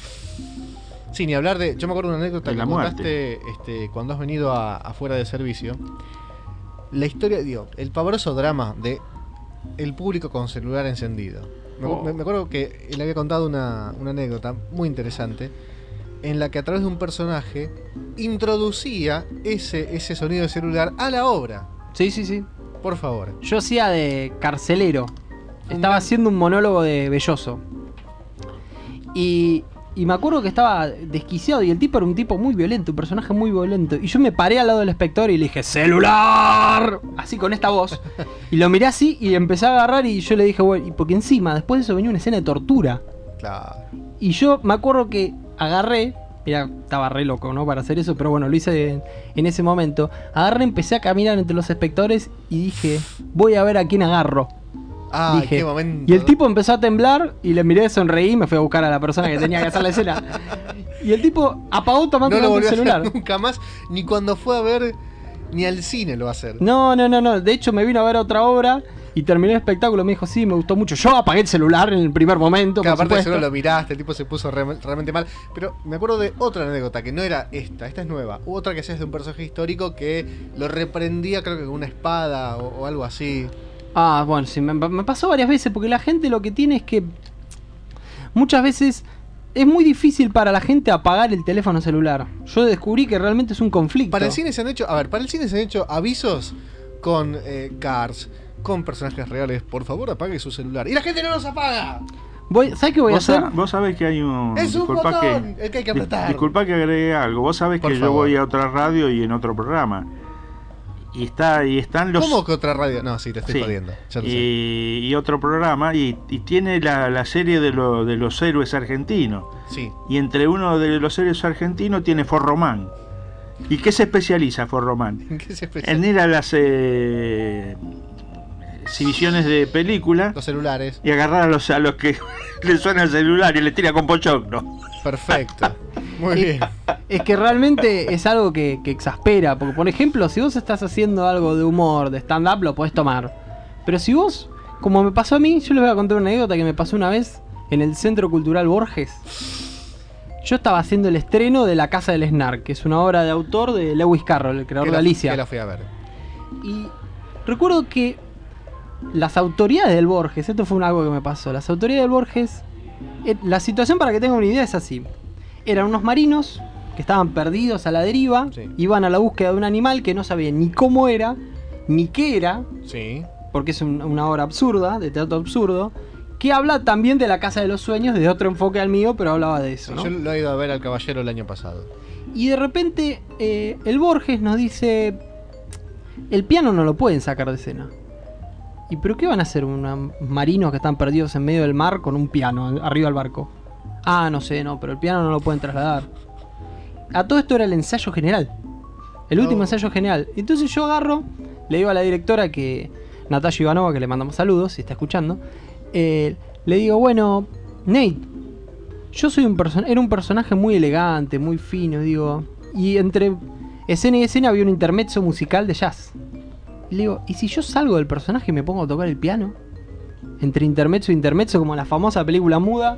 Sí, ni hablar de... Yo me acuerdo de una anécdota De que la contaste este, cuando has venido a, afuera de servicio. La historia, digo, el pavoroso drama de el público con celular encendido. Me, Oh. me- me acuerdo que él había contado una, una anécdota muy interesante en la que a través de un personaje introducía ese, ese sonido de celular a la obra. Sí, sí, sí. Por favor. Yo hacía de carcelero. Estaba haciendo un monólogo de Belloso. Y, y me acuerdo que estaba desquiciado y el tipo era un tipo muy violento, un personaje muy violento. Y yo me paré al lado del espectador y le dije, ¡celular! Así con esta voz. Y lo miré así y empecé a agarrar y yo le dije, bueno, y porque encima después de eso venía una escena de tortura. Claro. Y yo me acuerdo que agarré, mira, estaba re loco, ¿no? Para hacer eso, pero bueno, lo hice en, en ese momento. Agarré, empecé a caminar entre los espectadores y dije, voy a ver a quién agarro. Ah, Dije, qué momento. y el tipo empezó a temblar y le miré, sonreí y me fui a buscar a la persona que tenía que hacer la escena. Y el tipo apagó No automáticamente lo volvió el a celular. hacer nunca más, ni cuando fue a ver, ni al cine lo va a hacer. No, no, no, no. De hecho me vino a ver otra obra Y terminé el espectáculo, me dijo, sí, me gustó mucho. Yo apagué el celular en el primer momento. Que por aparte supuesto. seguro lo miraste, el tipo se puso re- realmente mal. Pero me acuerdo de otra anécdota, que no era esta, esta es nueva. Hubo otra que es de un personaje histórico que lo reprendía, creo que con una espada o, o algo así. Ah, bueno, sí, me, me pasó varias veces, porque la gente lo que tiene es que muchas veces es muy difícil para la gente apagar el teléfono celular. Yo descubrí que realmente es un conflicto. Para el cine se han hecho, a ver, para el cine se han hecho avisos con eh, Cars, con personajes reales. Por favor, apague su celular. Y la gente no los apaga. Voy, ¿Sabes qué voy a vos hacer? sa- Vos sabés que hay un... Es un disculpa botón que, el que hay que di- apretar. Disculpa que agregue algo. Vos sabés Por que yo favor. voy a otra radio y en otro programa. Y está y están los... ¿Cómo que otra radio? No, sí, te estoy Sí. jodiendo. Ya lo sé. y, y otro programa y, y tiene la, la serie de, lo- de los héroes argentinos. Sí. Y entre uno de los héroes argentinos tiene Forromán. ¿Y qué se especializa Forromán? ¿En qué se En especializa? ir a las eh, exhibiciones de película Los celulares. y agarrar a los, a los que le suena el celular y le tira con pochoclo. Perfecto. Muy bien. Es que realmente es algo que, que exaspera. Porque, por ejemplo, si vos estás haciendo algo de humor, de stand-up, lo podés tomar. Pero si vos, como me pasó a mí, yo les voy a contar una anécdota que me pasó una vez en el Centro Cultural Borges. Yo estaba haciendo el estreno de La Casa del Snark, que es una obra de autor de Lewis Carroll, el creador Que de la- Alicia. que la fui a ver. Y recuerdo que las autoridades del Borges, esto fue un- algo que me pasó, las autoridades del Borges, eh, la situación para que tengan una idea es así. Eran unos marinos que estaban perdidos a la deriva, Sí. iban a la búsqueda de un animal que no sabían ni cómo era, ni qué era, Sí. porque es un- una obra absurda, de teatro absurdo, que habla también de la Casa de los Sueños, desde otro enfoque al mío, pero hablaba de eso, Sí, ¿no? yo lo he ido a ver al Caballero el año pasado. Y de repente eh, el Borges nos dice, el piano no lo pueden sacar de escena. ¿Y pero qué van a hacer unos marinos que están perdidos en medio del mar con un piano arriba del barco? Ah, no sé, no, pero el piano no lo pueden trasladar. A todo esto era el ensayo general. El último Oh. ensayo general. Entonces yo agarro, le digo a la directora que, Natalia Ivanova, que le mandamos saludos, si está escuchando, eh, le digo, bueno, Nate, yo soy un person era un personaje muy elegante, muy fino, digo, y entre escena y escena había un intermezzo musical de jazz. Y le digo, ¿y si yo salgo del personaje y me pongo a tocar el piano? Entre intermezzo e intermezzo, como la famosa película muda.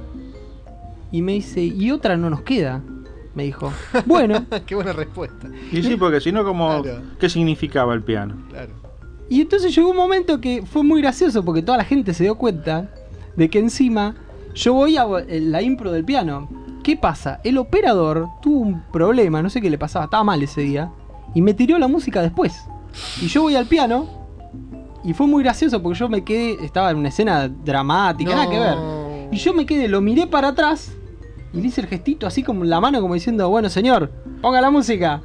Y me dice, y otra no nos queda. Me dijo, bueno. Qué buena respuesta. Y sí, porque si no, como, Claro. ¿qué significaba el piano? Claro. Y entonces llegó un momento que fue muy gracioso porque toda la gente se dio cuenta de que encima yo voy a la impro del piano. ¿Qué pasa? El operador tuvo un problema, no sé qué le pasaba, estaba mal ese día, y me tiró la música después. Y yo voy al piano y fue muy gracioso porque yo me quedé, estaba en una escena dramática, No. nada que ver. Y yo me quedé, lo miré para atrás y le hice el gestito así como la mano como diciendo, bueno señor, ponga la música.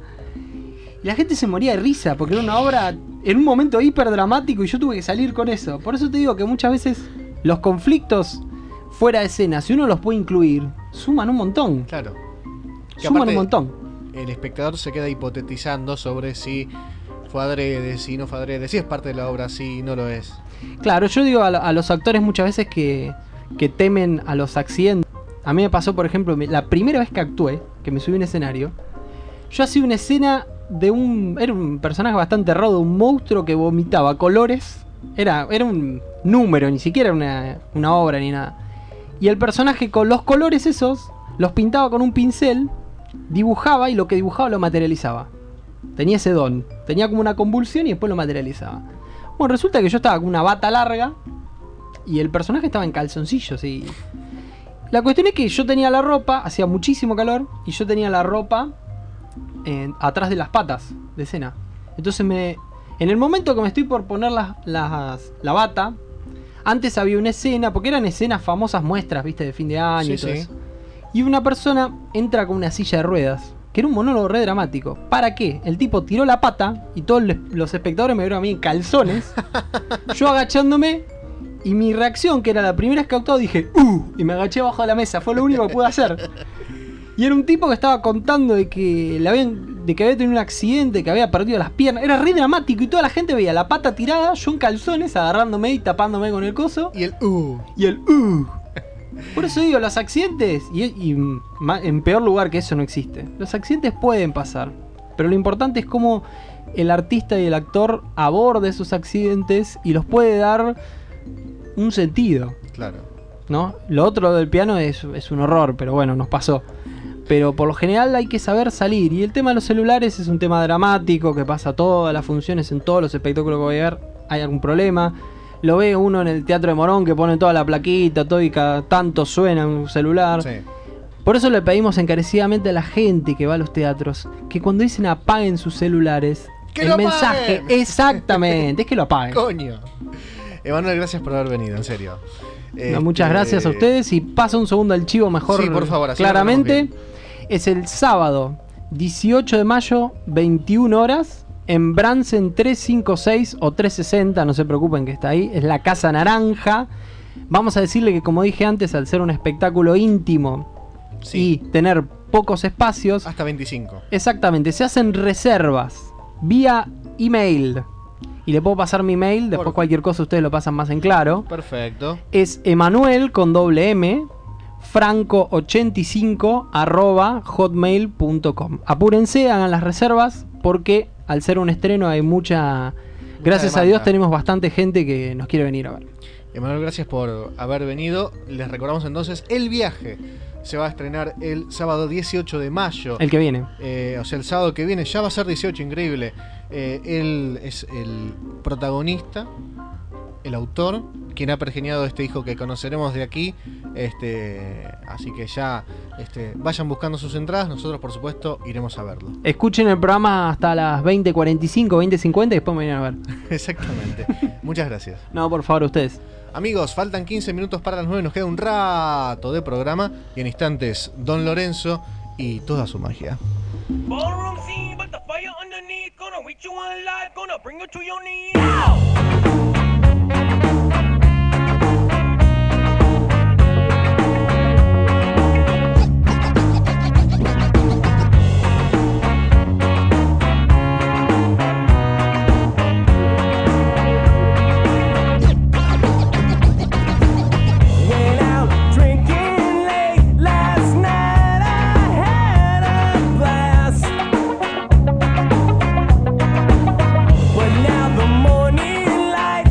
Y la gente se moría de risa porque era una obra en un momento hiper dramático y yo tuve que salir con eso. Por eso te digo que muchas veces los conflictos fuera de escena, si uno los puede incluir, suman un montón. Claro. Que Suman aparte, un montón. El espectador se queda hipotetizando sobre si fue adrede, si no fue adrede, si es parte de la obra, si no lo es. Claro, yo digo a, a los actores muchas veces que, que temen a los accidentes. A mí me pasó, por ejemplo, me- la primera vez que actué, que me subí a un escenario, yo hacía una escena de un... Era un personaje bastante raro, un monstruo que vomitaba colores. Era, era un número, ni siquiera una, una obra ni nada. Y el personaje con los colores esos, los pintaba con un pincel, dibujaba y lo que dibujaba lo materializaba. Tenía ese don. Tenía como una convulsión y después lo materializaba. Bueno, resulta que yo estaba con una bata larga y el personaje estaba en calzoncillos y... La cuestión es que yo tenía la ropa, hacía muchísimo calor, y yo tenía la ropa eh, atrás de las patas de escena. Entonces me... En el momento que me estoy por poner las, las, la bata, antes había una escena, porque eran escenas famosas muestras, viste, de fin de año Sí, y todo sí. eso. Y una persona entra con una silla de ruedas, que era un monólogo re dramático. ¿Para qué? El tipo tiró la pata y todos les- los espectadores me vieron a mí en calzones, yo agachándome, y mi reacción, que era la primera vez que actuaba, dije ¡uh! Y me agaché abajo de la mesa, fue lo único que pude hacer. Y era un tipo que estaba contando de que, le habían, de que había tenido un accidente, que había perdido las piernas. Era re dramático y toda la gente veía la pata tirada, yo en calzones, agarrándome y tapándome con el coso. Y el uh. Y el uh. Por eso digo, los accidentes, y, y ma- en peor lugar que eso no existe. Los accidentes pueden pasar, pero lo importante es cómo el artista y el actor aborda esos accidentes y los puede dar un sentido. Claro. ¿No? Lo otro del piano es, es un horror, pero bueno, nos pasó. Pero por lo general hay que saber salir. Y el tema de los celulares es un tema dramático que pasa todas las funciones, en todos los espectáculos que voy a ver hay algún problema. Lo ve uno en el Teatro de Morón que pone toda la plaquita, todo y cada tanto suena un celular. Sí. Por eso le pedimos encarecidamente a la gente que va a los teatros que cuando dicen apaguen sus celulares, ¡Que el lo mensaje apaguen! Exactamente, es que lo apaguen. Coño. Emanuel, gracias por haber venido, en serio. No, muchas Este, gracias a ustedes y pasa un segundo al chivo mejor. Sí, por favor, así claramente. lo Es el sábado dieciocho de mayo, veintiuna horas, en Bransen trescientos cincuenta y seis o trescientos sesenta, no se preocupen que está ahí, es la Casa Naranja. Vamos a decirle que, como dije antes, al ser un espectáculo íntimo Sí. y tener pocos espacios, Hasta veinticinco. exactamente, se hacen reservas vía email. Y le puedo pasar mi email, después Por- cualquier cosa ustedes lo pasan más en claro. Perfecto. Es Emanuel con doble M franco ochenta y cinco arroba hotmail punto com. Apúrense, hagan las reservas porque al ser un estreno hay mucha... Gracias a demanda. Dios tenemos bastante gente que nos quiere venir a ver. Emanuel, gracias por haber venido. Les recordamos entonces, El Viaje se va a estrenar el sábado dieciocho de mayo. El que viene. Eh, o sea, el sábado que viene ya va a ser dieciocho, increíble. Eh, él es el protagonista, el autor, quien ha pergeniado este hijo que conoceremos de aquí. Este, así que ya este, vayan buscando sus entradas. Nosotros, por supuesto, iremos a verlo. Escuchen el programa hasta las veinte cuarenta y cinco, veinte cincuenta y después me vienen a ver. Exactamente. Muchas gracias. No, por favor, ustedes. Amigos, faltan quince minutos para las nueve. Nos queda un rato de programa. Y en instantes, Don Lorenzo y toda su magia. Ballroom scene, but the fire underneath gonna reach you alive, gonna bring you to your knees. Went out drinking late last night. I had a blast, but now the morning light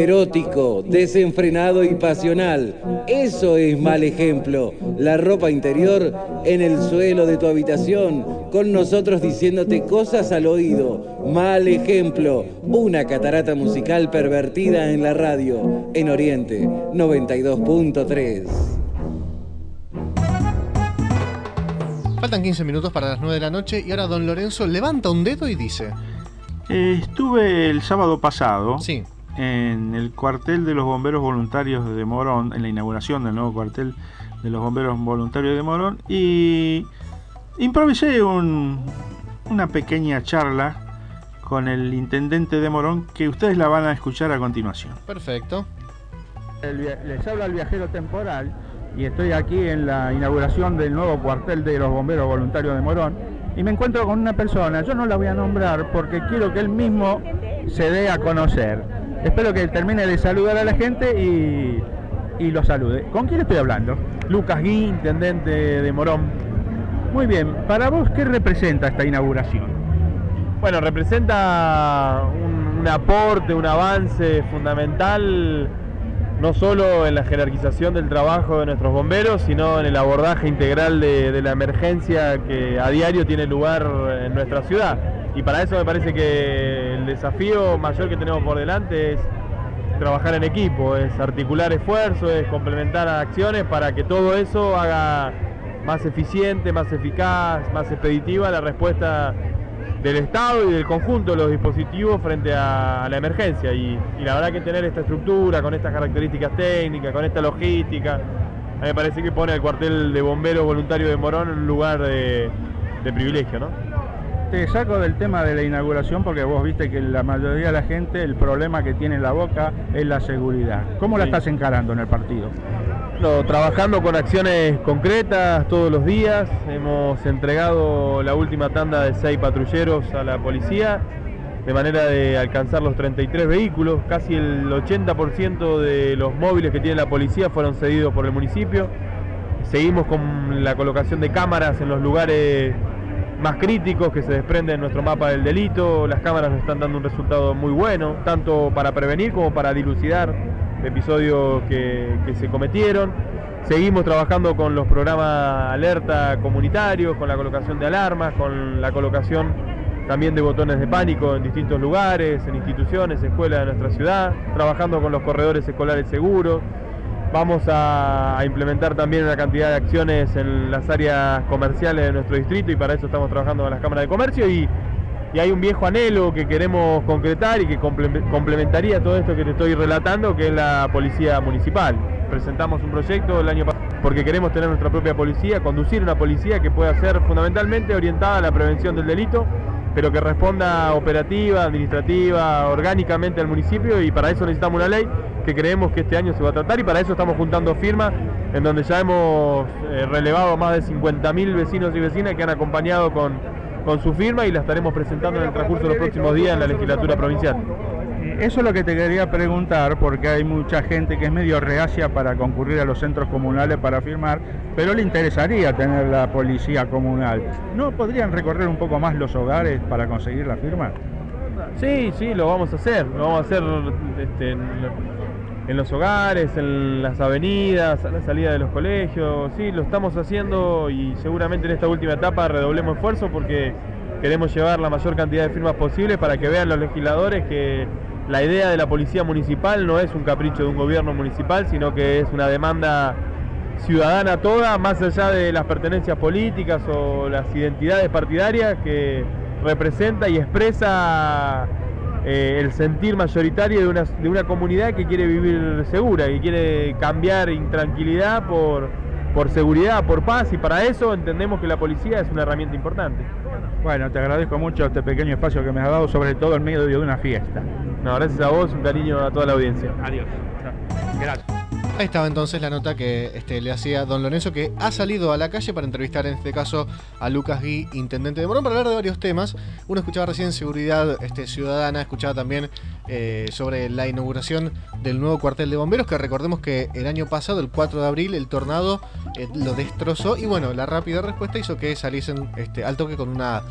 erótico, desenfrenado y pasional. Eso es Mal Ejemplo. La ropa interior en el suelo de tu habitación, con nosotros diciéndote cosas al oído. Mal Ejemplo, una catarata musical pervertida en la radio, en Oriente noventa y dos punto tres. Faltan quince minutos para las nueve de la noche y ahora don Lorenzo levanta un dedo y dice... Eh, estuve el sábado pasado sí. en el cuartel de los bomberos voluntarios de Morón, en la inauguración del nuevo cuartel de los bomberos voluntarios de Morón, y improvisé un, una pequeña charla con el intendente de Morón, que ustedes la van a escuchar a continuación. Perfecto. El, les habla el viajero temporal y estoy aquí en la inauguración del nuevo cuartel de los bomberos voluntarios de Morón. Y me encuentro con una persona, yo no la voy a nombrar porque quiero que él mismo se dé a conocer. Espero que él termine de saludar a la gente y, y lo salude. ¿Con quién estoy hablando? Lucas Gui, intendente de Morón. Muy bien, para vos, ¿qué representa esta inauguración? Bueno, representa un, un aporte, un avance fundamental, no solo en la jerarquización del trabajo de nuestros bomberos, sino en el abordaje integral de, de la emergencia que a diario tiene lugar en nuestra ciudad. Y para eso me parece que el desafío mayor que tenemos por delante es trabajar en equipo, es articular esfuerzos, es complementar acciones para que todo eso haga más eficiente, más eficaz, más expeditiva la respuesta del Estado y del conjunto de los dispositivos frente a, a la emergencia. Y, y la verdad que tener esta estructura, con estas características técnicas, con esta logística, a mí me parece que pone al cuartel de bomberos voluntarios de Morón en un lugar de, de privilegio, ¿no? Te saco del tema de la inauguración porque vos viste que la mayoría de la gente el problema que tiene en la boca es la seguridad. ¿Cómo la sí. estás encarando en el partido? No, trabajando con acciones concretas todos los días. Hemos entregado la última tanda de seis patrulleros a la policía de manera de alcanzar los treinta y tres vehículos. Casi el ochenta por ciento de los móviles que tiene la policía fueron cedidos por el municipio. Seguimos con la colocación de cámaras en los lugares más críticos que se desprenden en nuestro mapa del delito. Las cámaras nos están dando un resultado muy bueno, tanto para prevenir como para dilucidar episodios que, que se cometieron. Seguimos trabajando con los programas alerta comunitarios, con la colocación de alarmas, con la colocación también de botones de pánico en distintos lugares, en instituciones, escuelas de nuestra ciudad, trabajando con los corredores escolares seguros. Vamos a, a implementar también una cantidad de acciones en las áreas comerciales de nuestro distrito y para eso estamos trabajando con las cámaras de comercio y, y hay un viejo anhelo que queremos concretar y que complementaría todo esto que te estoy relatando, que es la policía municipal. Presentamos un proyecto el año pasado porque queremos tener nuestra propia policía, conducir una policía que pueda ser fundamentalmente orientada a la prevención del delito, pero que responda operativa, administrativa, orgánicamente al municipio, y para eso necesitamos una ley que creemos que este año se va a tratar y para eso estamos juntando firmas en donde ya hemos eh, relevado más de cincuenta mil vecinos y vecinas que han acompañado con, con su firma y la estaremos presentando en el transcurso de los próximos días en la legislatura provincial. Eso es lo que te quería preguntar, porque hay mucha gente que es medio reacia para concurrir a los centros comunales para firmar, pero le interesaría tener la policía comunal. ¿No podrían recorrer un poco más los hogares para conseguir la firma? Sí, sí, lo vamos a hacer. Lo vamos a hacer este, en, en los hogares, en las avenidas, a la salida de los colegios. Sí, lo estamos haciendo y seguramente en esta última etapa redoblemos esfuerzo porque queremos llevar la mayor cantidad de firmas posibles para que vean los legisladores que la idea de la policía municipal no es un capricho de un gobierno municipal, sino que es una demanda ciudadana toda, más allá de las pertenencias políticas o las identidades partidarias, que representa y expresa eh, el sentir mayoritario de una, de una comunidad que quiere vivir segura, que quiere cambiar intranquilidad por, por seguridad, por paz, y para eso entendemos que la policía es una herramienta importante. Bueno, te agradezco mucho este pequeño espacio que me has dado, sobre todo en medio de una fiesta. No, gracias a vos, un cariño a toda la audiencia. Adiós. Gracias. Ahí estaba entonces la nota que este, le hacía don Lorenzo, que ha salido a la calle para entrevistar en este caso a Lucas Gui, intendente de Morón, para hablar de varios temas. Uno escuchaba recién seguridad este, ciudadana, escuchaba también eh, sobre la inauguración del nuevo cuartel de bomberos, que recordemos que el año pasado, el cuatro de abril, el tornado eh, lo destrozó y bueno, la rápida respuesta hizo que saliesen este, al toque con una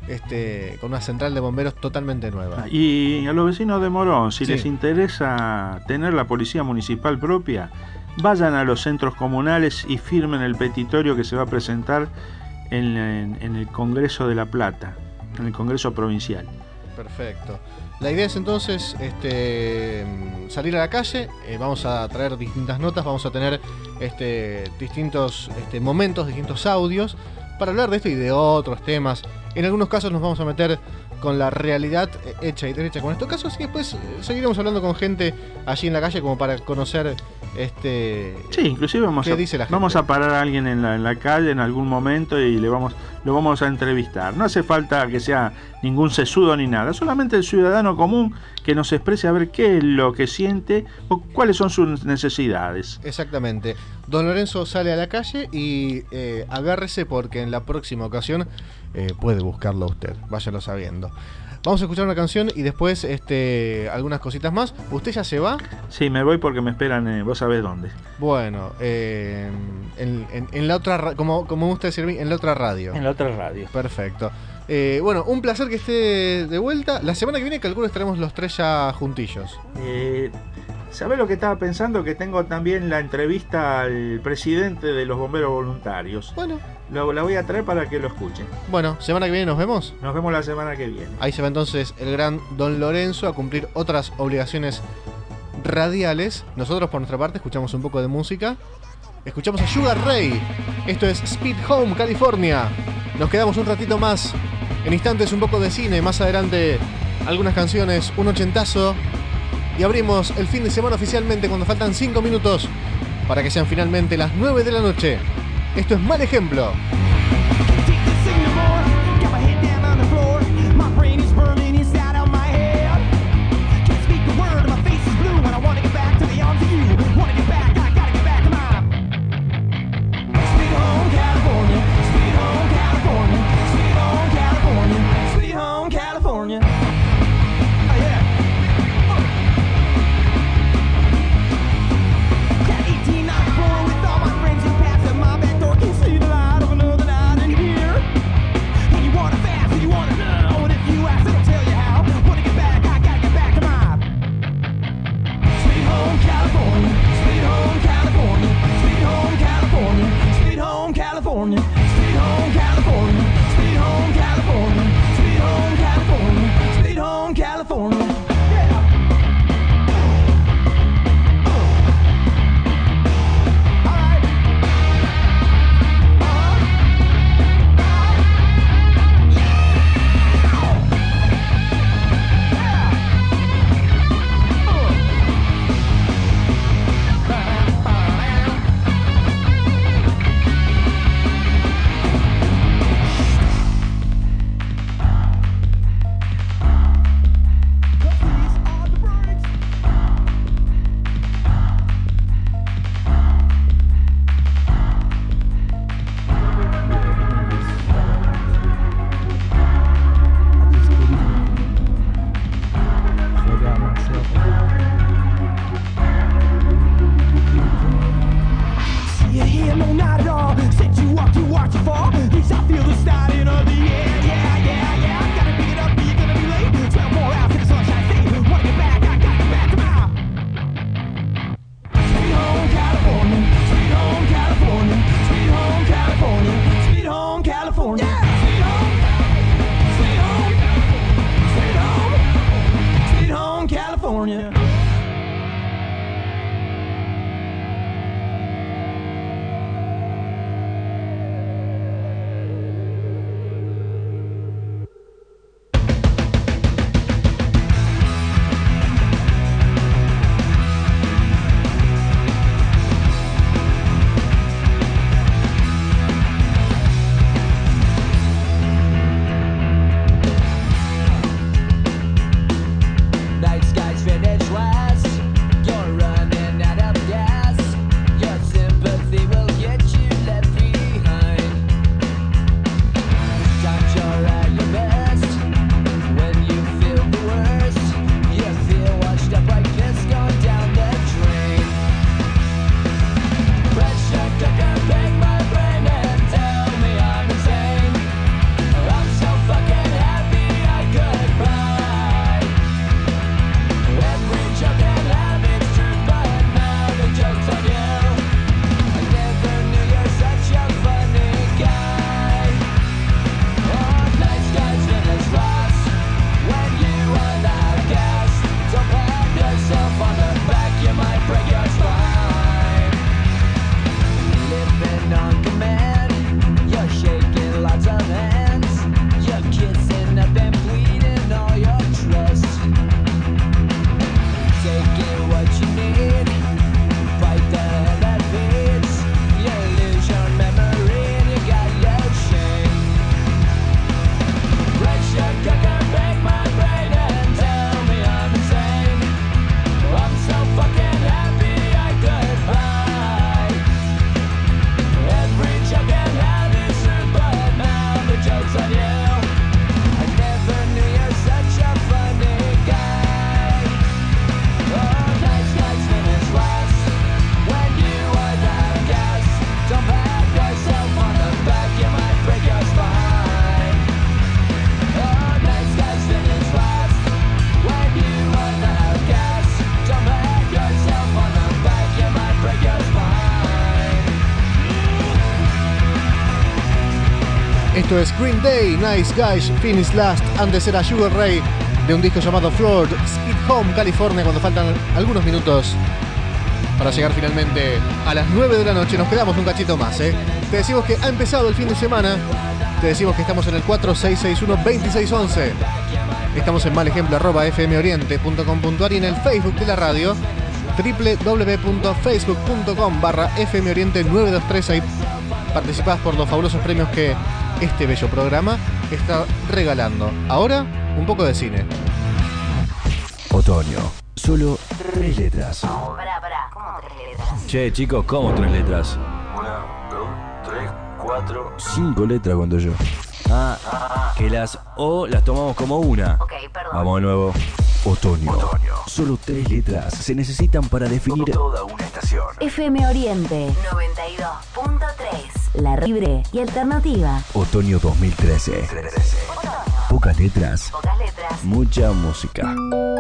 este, con una central de bomberos totalmente nueva. Y a los vecinos de Morón, si Sí. les interesa tener la policía municipal propia, vayan a los centros comunales y firmen el petitorio que se va a presentar en, en- en el Congreso de La Plata, en el Congreso Provincial. Perfecto. La idea es entonces este, mm, salir a la calle, eh, vamos a traer distintas notas, vamos a tener este, distintos este, momentos, distintos audios para hablar de esto y de otros temas. En algunos casos nos vamos a meter con la realidad eh, hecha y derecha con estos casos y después eh, seguiremos hablando con gente allí en la calle como para conocer este Sí, inclusive vamos, qué a, dice la gente. vamos a parar a alguien en la, en la calle en algún momento y le vamos, lo vamos a entrevistar. No hace falta que sea ningún sesudo ni nada, solamente el ciudadano común que nos exprese a ver qué es lo que siente o cuáles son sus necesidades. Exactamente. Don Lorenzo sale a la calle y eh, agárrese porque en la próxima ocasión eh, puede buscarlo usted, váyalo sabiendo. Vamos a escuchar una canción y después este, algunas cositas más. ¿Usted ya se va? Sí, me voy porque me esperan, eh, vos sabés dónde. Bueno, eh, en, en- en la otra, ra- como, como me gusta decir a mí, en la otra radio. En la otra radio. Perfecto. Eh, bueno, un placer que esté de vuelta. La semana que viene calculo estaremos los tres ya juntillos. Eh, ¿Sabés lo que estaba pensando? Que tengo también la entrevista al presidente de los bomberos voluntarios. Bueno. Lo, la voy a traer para que lo escuchen. Bueno, semana que viene nos vemos. Nos vemos la semana que viene. Ahí se va entonces el gran Don Lorenzo a cumplir otras obligaciones radiales. Nosotros por nuestra parte escuchamos un poco de música. Escuchamos a Sugar Ray. Esto es Speed Home, California. Nos quedamos un ratito más. En instantes un poco de cine. Más adelante algunas canciones, un ochentazo. Y abrimos el fin de semana oficialmente cuando faltan cinco minutos para que sean finalmente las nueve de la noche. Esto es Mal Ejemplo. Got my head down on the floor. My brain is burning inside of my head. Can't speak a word. My face is blue, and I wanna get back to the arms of you. Wanna get back, I gotta get back to my sweet home California. Sweet home California. Sweet home California. Sweet home California. Oh yeah. Got eighteen ninety-four with all my friends who pass at my back door. Can see the light of another night in here. And you wanna fast, and you wanna know. And if you ask, I'll tell you how. Wanna get back, I gotta get back to my sweet home California. Sweet home California. Sweet home California. Sweet home California. Sweet home California. Sweet home California. Sweet home California. Sweet home California. See you here, no, not at all. Set you up to watch you fall. At least I feel the starting of the end. Yeah, yeah, yeah. Gotta pick it up, you're gonna be late. twelve more hours in the sunshine state. Wanna get back, I gotta get back to my sweet home California. Sweet home California. Sweet home California. Sweet home California. Sweet home. Sweet home. Sweet home. Sweet home California. Night skies finish Esto es Green Day, Nice Guys, Finish Last. Antes era Sugar Ray de un disco llamado Floored, Skid Home, California, cuando faltan algunos minutos para llegar finalmente a las nueve de la noche. Nos quedamos un cachito más, ¿eh? Te decimos que ha empezado el fin de semana. Te decimos que estamos en el cuatro seis seis uno, dos seis uno uno. Estamos en malejemplo arroba f m oriente punto com punto a r y en el Facebook de la radio doble u doble u doble u punto facebook punto com barra f m oriente nueve dos tres. Ahí participás por los fabulosos premios que este bello programa está regalando. Ahora, un poco de cine. Otoño. Solo tres letras. Pará, pará, ¿cómo tres letras? Che, chicos, ¿cómo tres letras? Una, dos, tres, cuatro. Cinco letras cuando yo. Ah, que las O las tomamos como una. Ok, perdón. Vamos de nuevo. Otoño. Otoño. Solo tres letras se necesitan para definir toda una estación. F M Oriente noventa y dos punto tres. La libre y alternativa. Otoño dos mil trece. Otoño. Pocas letras. Pocas letras. Mucha música.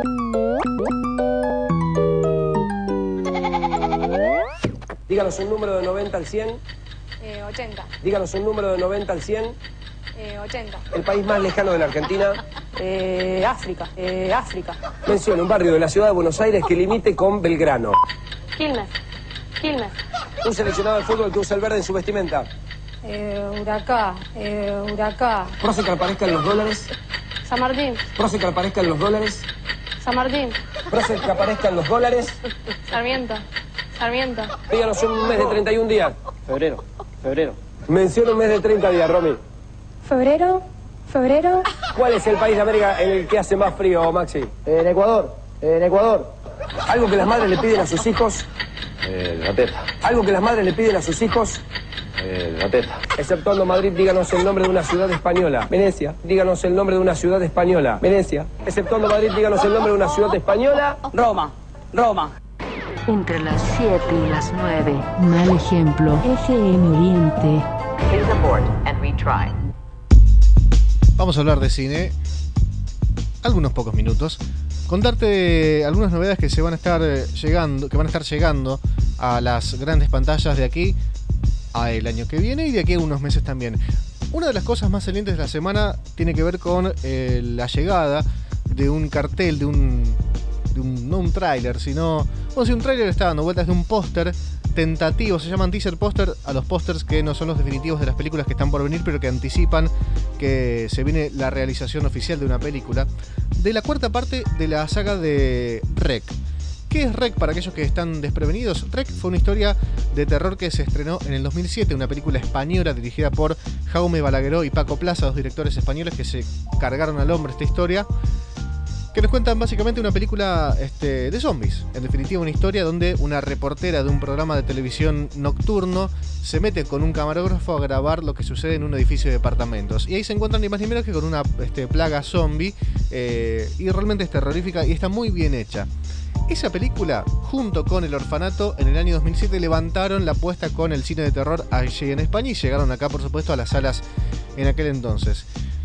Díganos un número de noventa al cien. Eh, ochenta. Díganos un número de noventa al cien. Eh, ochenta. El país más lejano de la Argentina. Eh, África. Eh, África. Mencione un barrio de la ciudad de Buenos Aires que limite con Belgrano. Quilmes. Quilmes. Un seleccionado de fútbol que usa el verde en su vestimenta. Eh, Huracán. Eh, Huracán. Prócer que aparezca en los dólares. San Martín. Prócer que aparezca en los dólares. San Martín. Prócer que aparezca en los dólares. Sarmiento. Sarmiento. Díganos un mes de treinta y un días. Febrero. Febrero. Menciona un mes de treinta días, Romy. Febrero. Febrero. ¿Cuál es el país de América en el que hace más frío, Maxi? En Ecuador. En Ecuador. Algo que las madres le piden a sus hijos. Eh, la teta. Algo que las madres le piden a sus hijos. Eh, la teta. Exceptuando Madrid, díganos el nombre de una ciudad española. Venecia. Díganos el nombre de una ciudad española. Venecia. Exceptuando Madrid, díganos el nombre de una ciudad española. Roma. Roma. Entre las siete y las nueve. Mal ejemplo. F M Oriente. Please abort and retry. Vamos a hablar de cine. Algunos pocos minutos. Contarte algunas novedades que se van a estar llegando, que van a estar llegando a las grandes pantallas de aquí a el año que viene y de aquí a unos meses también. Una de las cosas más salientes de la semana tiene que ver con eh, la llegada de un cartel, de un, de un no un tráiler, sino, bueno, si un tráiler está dando vueltas de un póster tentativo, se llaman teaser póster a los pósters que no son los definitivos de las películas que están por venir, pero que anticipan que se viene la realización oficial de una película, de la cuarta parte de la saga de Rec. ¿Qué es Rec para aquellos que están desprevenidos? Rec fue una historia de terror que se estrenó en el dos mil siete, una película española dirigida por Jaume Balagueró y Paco Plaza, dos directores españoles que se cargaron al hombro esta historia, que nos cuentan básicamente una película este, de zombies. En definitiva, una historia donde una reportera de un programa de televisión nocturno se mete con un camarógrafo a grabar lo que sucede en un edificio de departamentos. Y ahí se encuentran ni más ni menos que con una este, plaga zombie, eh, y realmente es terrorífica y está muy bien hecha. Esa película, junto con El Orfanato, en el año dos mil siete levantaron la apuesta con el cine de terror allí en España y llegaron acá, por supuesto, a las salas en aquel entonces.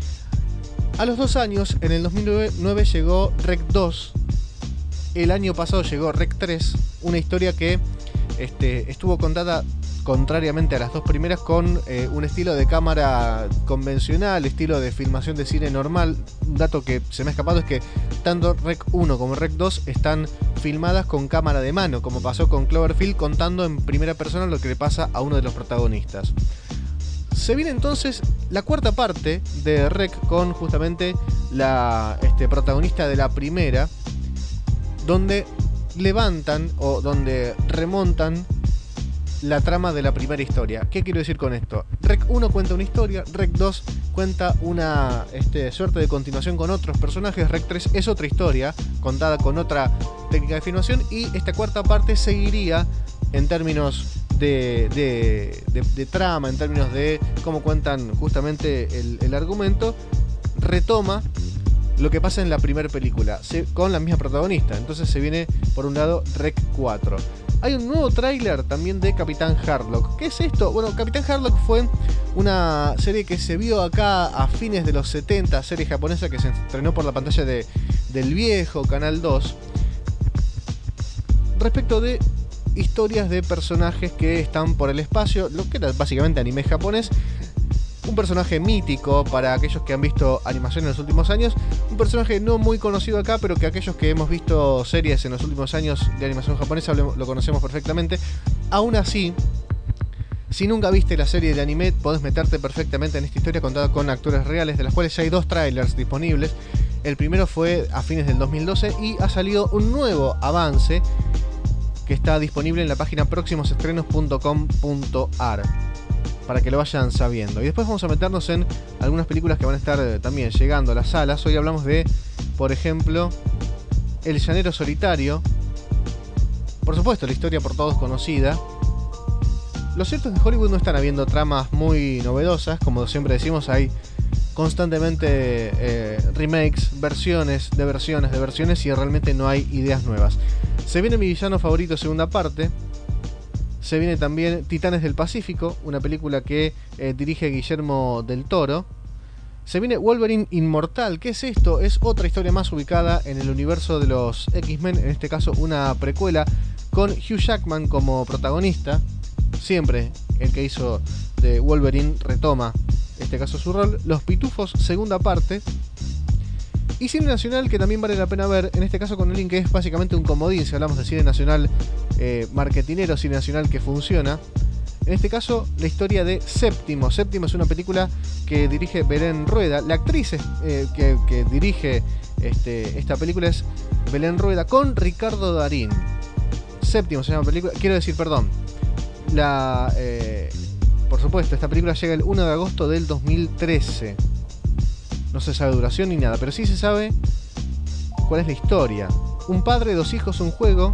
A los dos años, en el dos mil nueve, llegó Rec dos. El año pasado llegó Rec tres, una historia que este, estuvo contada contrariamente a las dos primeras con eh, un estilo de cámara convencional, estilo de filmación de cine normal. Un dato que se me ha escapado es que tanto Rec uno como Rec dos están filmadas con cámara de mano, como pasó con Cloverfield, contando en primera persona lo que le pasa a uno de los protagonistas. Se viene entonces la cuarta parte de Rec con justamente la este, protagonista de la primera, donde levantan o donde remontan la trama de la primera historia. ¿Qué quiero decir con esto? Rec uno cuenta una historia, Rec dos cuenta una este, suerte de continuación con otros personajes, Rec tres es otra historia contada con otra técnica de filmación, y esta cuarta parte seguiría en términos de, de, de, de trama, en términos de cómo cuentan justamente el, el argumento, retoma lo que pasa en la primera película, se, con la misma protagonista. Entonces se viene, por un lado, Rec cuatro. Hay un nuevo tráiler también de Capitán Harlock. ¿Qué es esto? Bueno, Capitán Harlock fue una serie que se vio acá a fines de los setenta, serie japonesa que se estrenó por la pantalla de, del viejo Canal dos, respecto de historias de personajes que están por el espacio, lo que era básicamente anime japonés, un personaje mítico para aquellos que han visto animación en los últimos años, un personaje no muy conocido acá, pero que aquellos que hemos visto series en los últimos años de animación japonesa lo, lo conocemos perfectamente. Aún así, si nunca viste la serie de anime, podés meterte perfectamente en esta historia contada con actores reales, de las cuales ya hay dos trailers disponibles. El primero fue a fines del dos mil doce y ha salido un nuevo avance que está disponible en la página próximos estrenos punto com punto a r para que lo vayan sabiendo. Y después vamos a meternos en algunas películas que van a estar eh, también llegando a las salas. Hoy hablamos de, por ejemplo, El Llanero Solitario. Por supuesto, la historia por todos conocida. Lo cierto es que en Hollywood no están habiendo tramas muy novedosas. Como siempre decimos, hay constantemente eh, remakes, versiones de versiones de versiones y realmente no hay ideas nuevas. Se viene Mi Villano Favorito segunda parte. Se viene también Titanes del Pacífico, una película que eh, dirige Guillermo del Toro. Se viene Wolverine Inmortal. ¿Qué es esto? Es otra historia más ubicada en el universo de los X-Men, en este caso una precuela con Hugh Jackman como protagonista. Siempre el que hizo de Wolverine retoma, en este caso, su rol. Los Pitufos, segunda parte. Y cine nacional que también vale la pena ver, en este caso con alguien que es básicamente un comodín, si hablamos de cine nacional eh, marketinero, cine nacional que funciona. En este caso, la historia de Séptimo. Séptimo es una película que dirige Belén Rueda. La actriz eh, que, que dirige este, esta película es Belén Rueda con Ricardo Darín. Séptimo se llama película, quiero decir, perdón. La, eh, por supuesto, esta película llega el uno de agosto del dos mil trece. No se sabe duración ni nada, pero sí se sabe cuál es la historia. Un padre, dos hijos, un juego.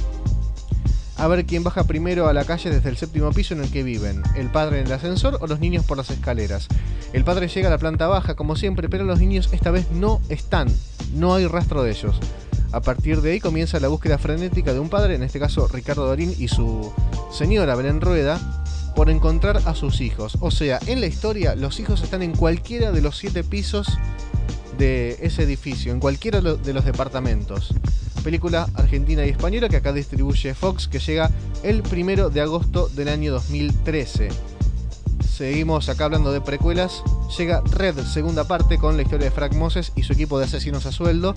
A ver quién baja primero a la calle desde el séptimo piso en el que viven. El padre en el ascensor o los niños por las escaleras. El padre llega a la planta baja como siempre, pero los niños esta vez no están. No hay rastro de ellos. A partir de ahí comienza la búsqueda frenética de un padre, en este caso Ricardo Darín y su señora Belén Rueda, por encontrar a sus hijos. O sea, en la historia los hijos están en cualquiera de los siete pisos de ese edificio, en cualquiera de los departamentos. Película argentina y española que acá distribuye Fox, que llega el primero de agosto del año dos mil trece. Seguimos acá hablando de precuelas. Llega Red, segunda parte, con la historia de Frank Moses y su equipo de asesinos a sueldo,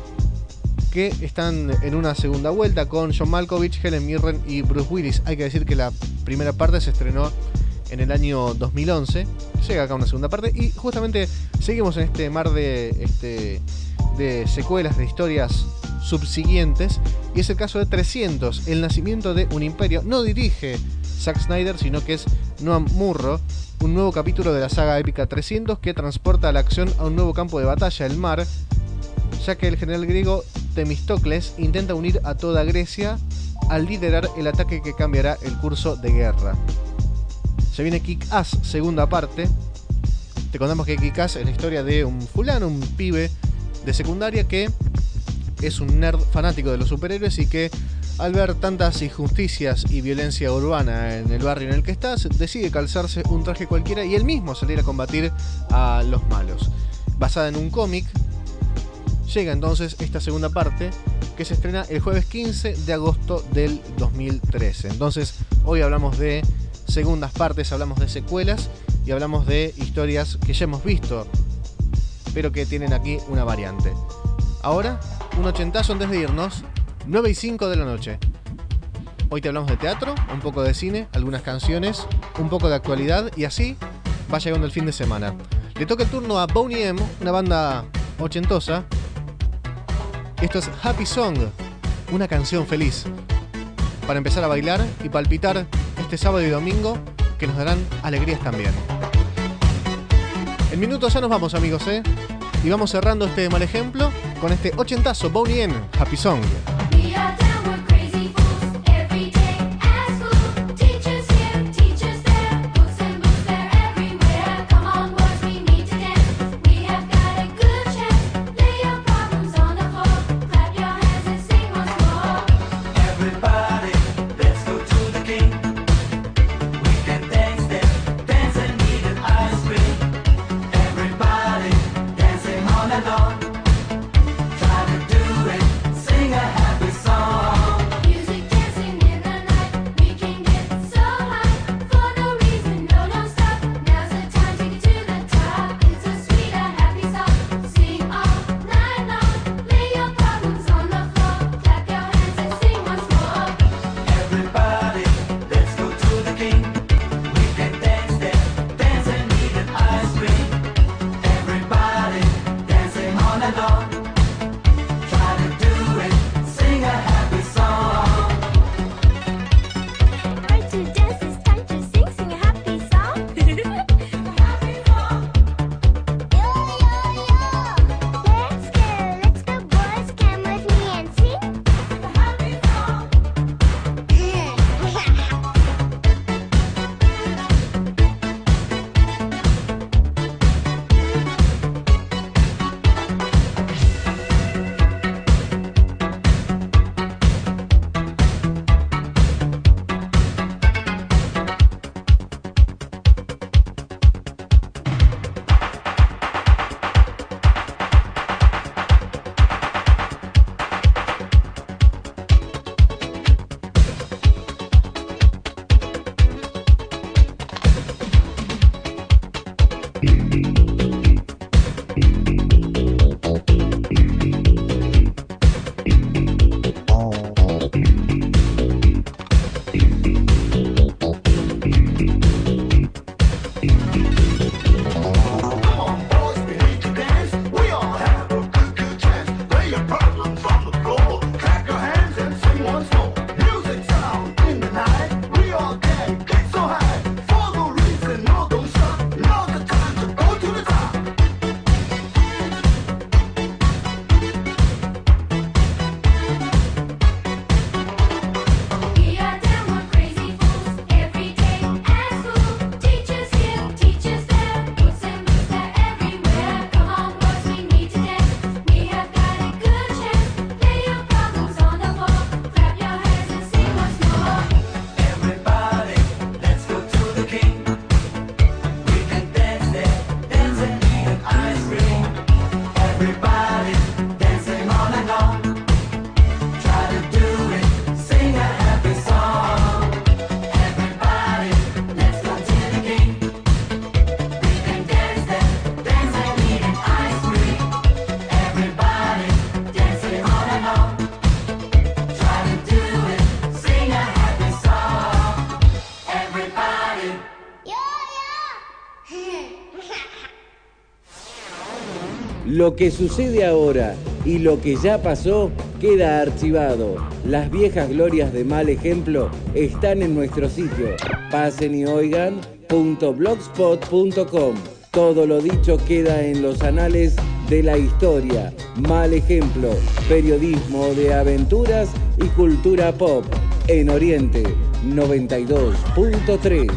que están en una segunda vuelta con John Malkovich, Helen Mirren y Bruce Willis. Hay que decir que la primera parte se estrenó en el año dos mil once. Llega acá una segunda parte y justamente seguimos en este mar de, este, de secuelas, de historias subsiguientes, y es el caso de trescientos, el nacimiento de un imperio. No dirige Zack Snyder, sino que es Noam Murro, un nuevo capítulo de la saga épica trescientos que transporta la acción a un nuevo campo de batalla, el mar, ya que el general griego Temístocles intenta unir a toda Grecia al liderar el ataque que cambiará el curso de guerra. Se viene Kick-Ass, segunda parte. Te contamos que Kick-Ass es la historia de un fulano, un pibe de secundaria que es un nerd fanático de los superhéroes y que al ver tantas injusticias y violencia urbana en el barrio en el que está, decide calzarse un traje cualquiera y él mismo salir a combatir a los malos. Basada en un cómic, llega entonces esta segunda parte que se estrena el jueves quince de agosto del dos mil trece. Entonces hoy hablamos de segundas partes, hablamos de secuelas y hablamos de historias que ya hemos visto, pero que tienen aquí una variante. Ahora, un ochentazo antes de irnos, nueve y cinco de la noche. Hoy te hablamos de teatro, un poco de cine, algunas canciones, un poco de actualidad y así va llegando el fin de semana. Le toca el turno a Boney M, una banda ochentosa. Esto es Happy Song, una canción feliz para empezar a bailar y palpitar este sábado y domingo, que nos darán alegrías también. En minutos ya nos vamos, amigos, ¿eh? Y vamos cerrando este mal ejemplo con este ochentazo, Boney M, Happy Song. Try to do it, sing a happy song. Lo que sucede ahora y lo que ya pasó queda archivado. Las viejas glorias de Mal Ejemplo están en nuestro sitio. Pasen y oigan punto blogspot punto com. Todo lo dicho queda en los anales de la historia. Mal Ejemplo, periodismo de aventuras y cultura pop. En Oriente noventa y dos punto tres.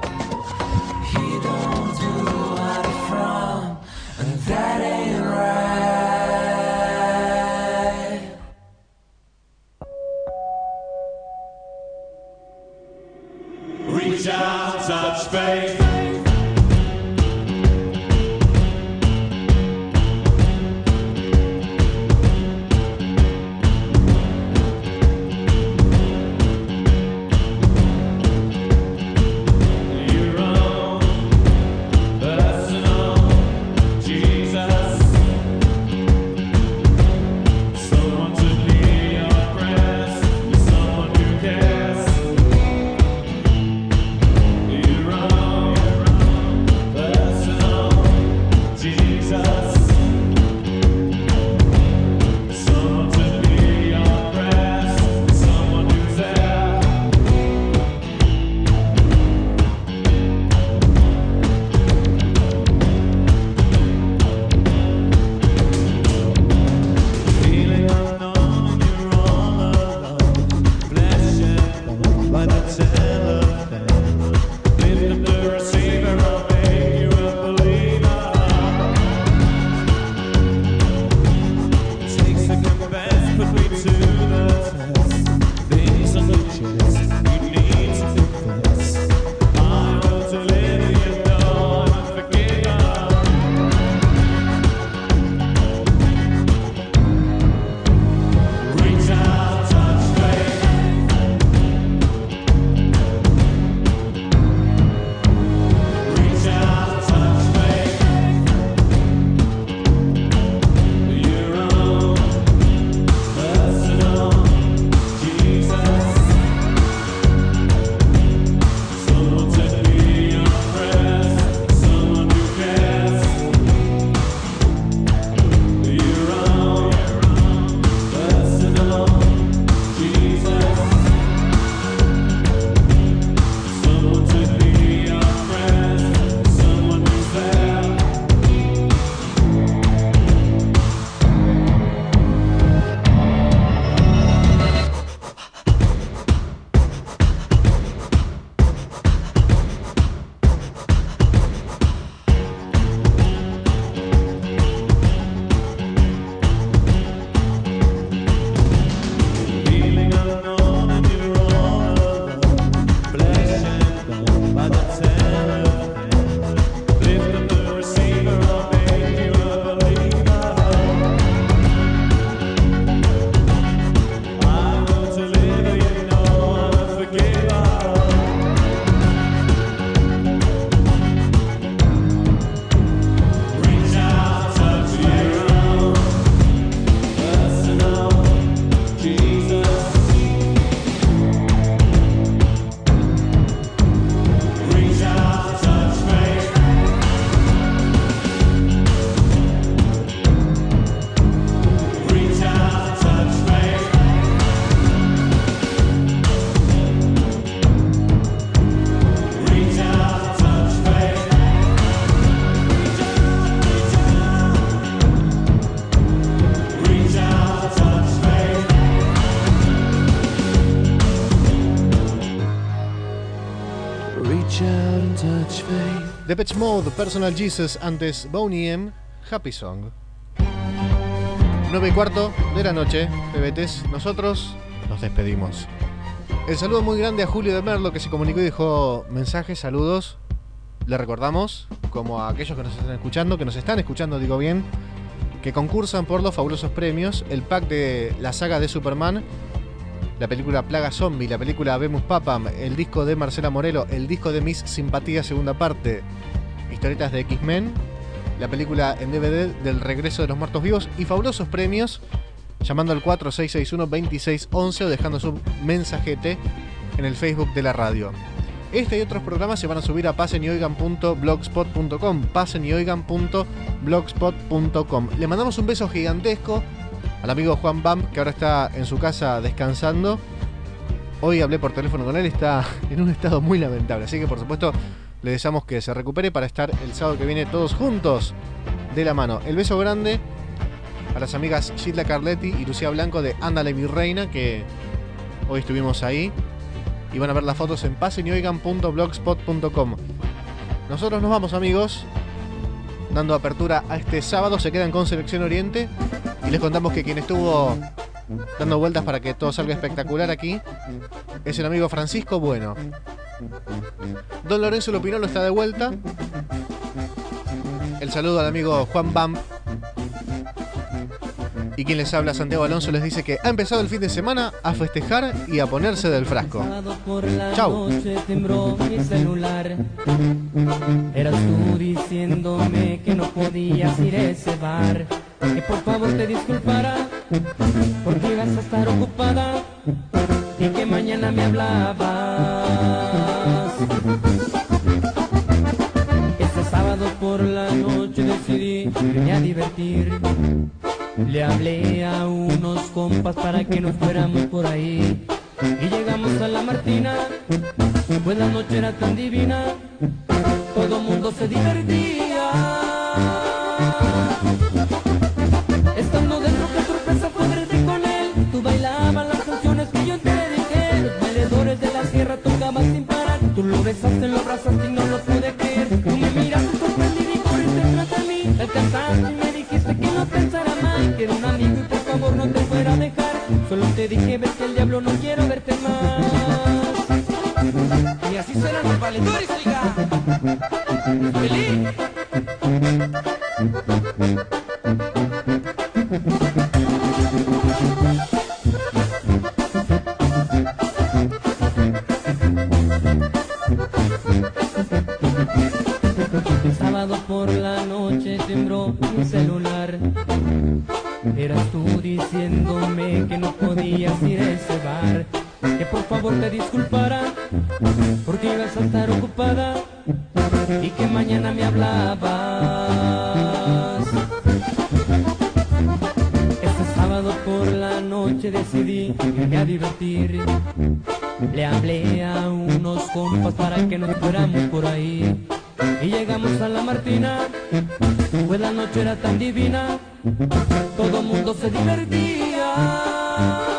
Reach out, touch faith. Depeche Mode, Personal Jesus, antes Boney M, Happy Song. nueve y cuarto de la noche, bebetes, nosotros nos despedimos. El saludo muy grande a Julio de Merlo, que se comunicó y dejó mensajes, saludos. Le recordamos, como a aquellos que nos están escuchando, que nos están escuchando, digo bien, que concursan por los fabulosos premios, el pack de la saga de Superman, la película Plaga Zombie, la película Bemus Papam, el disco de Marcela Morelo, el disco de Mis Simpatías segunda parte, historietas de X-Men, la película en D V D del Regreso de los Muertos Vivos y fabulosos premios, llamando al cuatro seis seis uno, dos seis uno uno o dejando su mensajete en el Facebook de la radio. Este y otros programas se van a subir a pasen y oigan punto blogspot punto com, pasen y oigan punto blogspot punto com. Le mandamos un beso gigantesco al amigo Juan Bam, que ahora está en su casa descansando. Hoy hablé por teléfono con él, está en un estado muy lamentable, así que por supuesto le deseamos que se recupere para estar el sábado que viene todos juntos de la mano. El beso grande a las amigas Gilda Carletti y Lucía Blanco de Ándale mi reina, que hoy estuvimos ahí. Y van a ver las fotos en pasen y oigan punto blogspot punto com. Nosotros nos vamos, amigos, dando apertura a este sábado. Se quedan con Selección Oriente y les contamos que quien estuvo dando vueltas para que todo salga espectacular aquí es el amigo Francisco Bueno. Don Lorenzo Lupinolo está de vuelta. El saludo al amigo Juan Bam. Y quien les habla, Santiago Alonso, les dice que ha empezado el fin de semana a festejar y a ponerse del frasco. Chau. Tembló mi celular. Eras tú diciéndome que no podías ir a ese bar, que por favor te disculpara porque ibas a estar ocupada y que mañana me hablabas. Este sábado por la noche decidí irme a divertir. Le hablé a unos compas para que nos fuéramos por ahí y llegamos a la Martina, pues la noche era tan divina, todo mundo se divertía. Estando dentro, qué sorpresa fue verte con él. Tú bailabas las canciones que yo te dediqué, los bailadores de la sierra tocaban sin parar. Tú lo besaste, lo abrazaste y no lo pude creer. Tú me miraste sorprendido y corriste tras de mí. Te alcanzaste y me dijiste que no pensara mal, que era un amigo y por favor no te fuera a dejar. Solo te dije, ves que el diablo no quiero verte más. Y así suenan los valedores, oiga. ¡Feliz! Sábado por la noche tembló mi celular. Eras tú diciéndome que no podías ir a ese bar, que por favor te disculpara porque ibas a estar ocupada y que mañana me hablabas. Este sábado por la noche decidí irme a divertir. Le hablé a unos compas para que nos fuéramos por ahí y llegamos a la Martina, pues la noche era tan divina, todo mundo se divertía.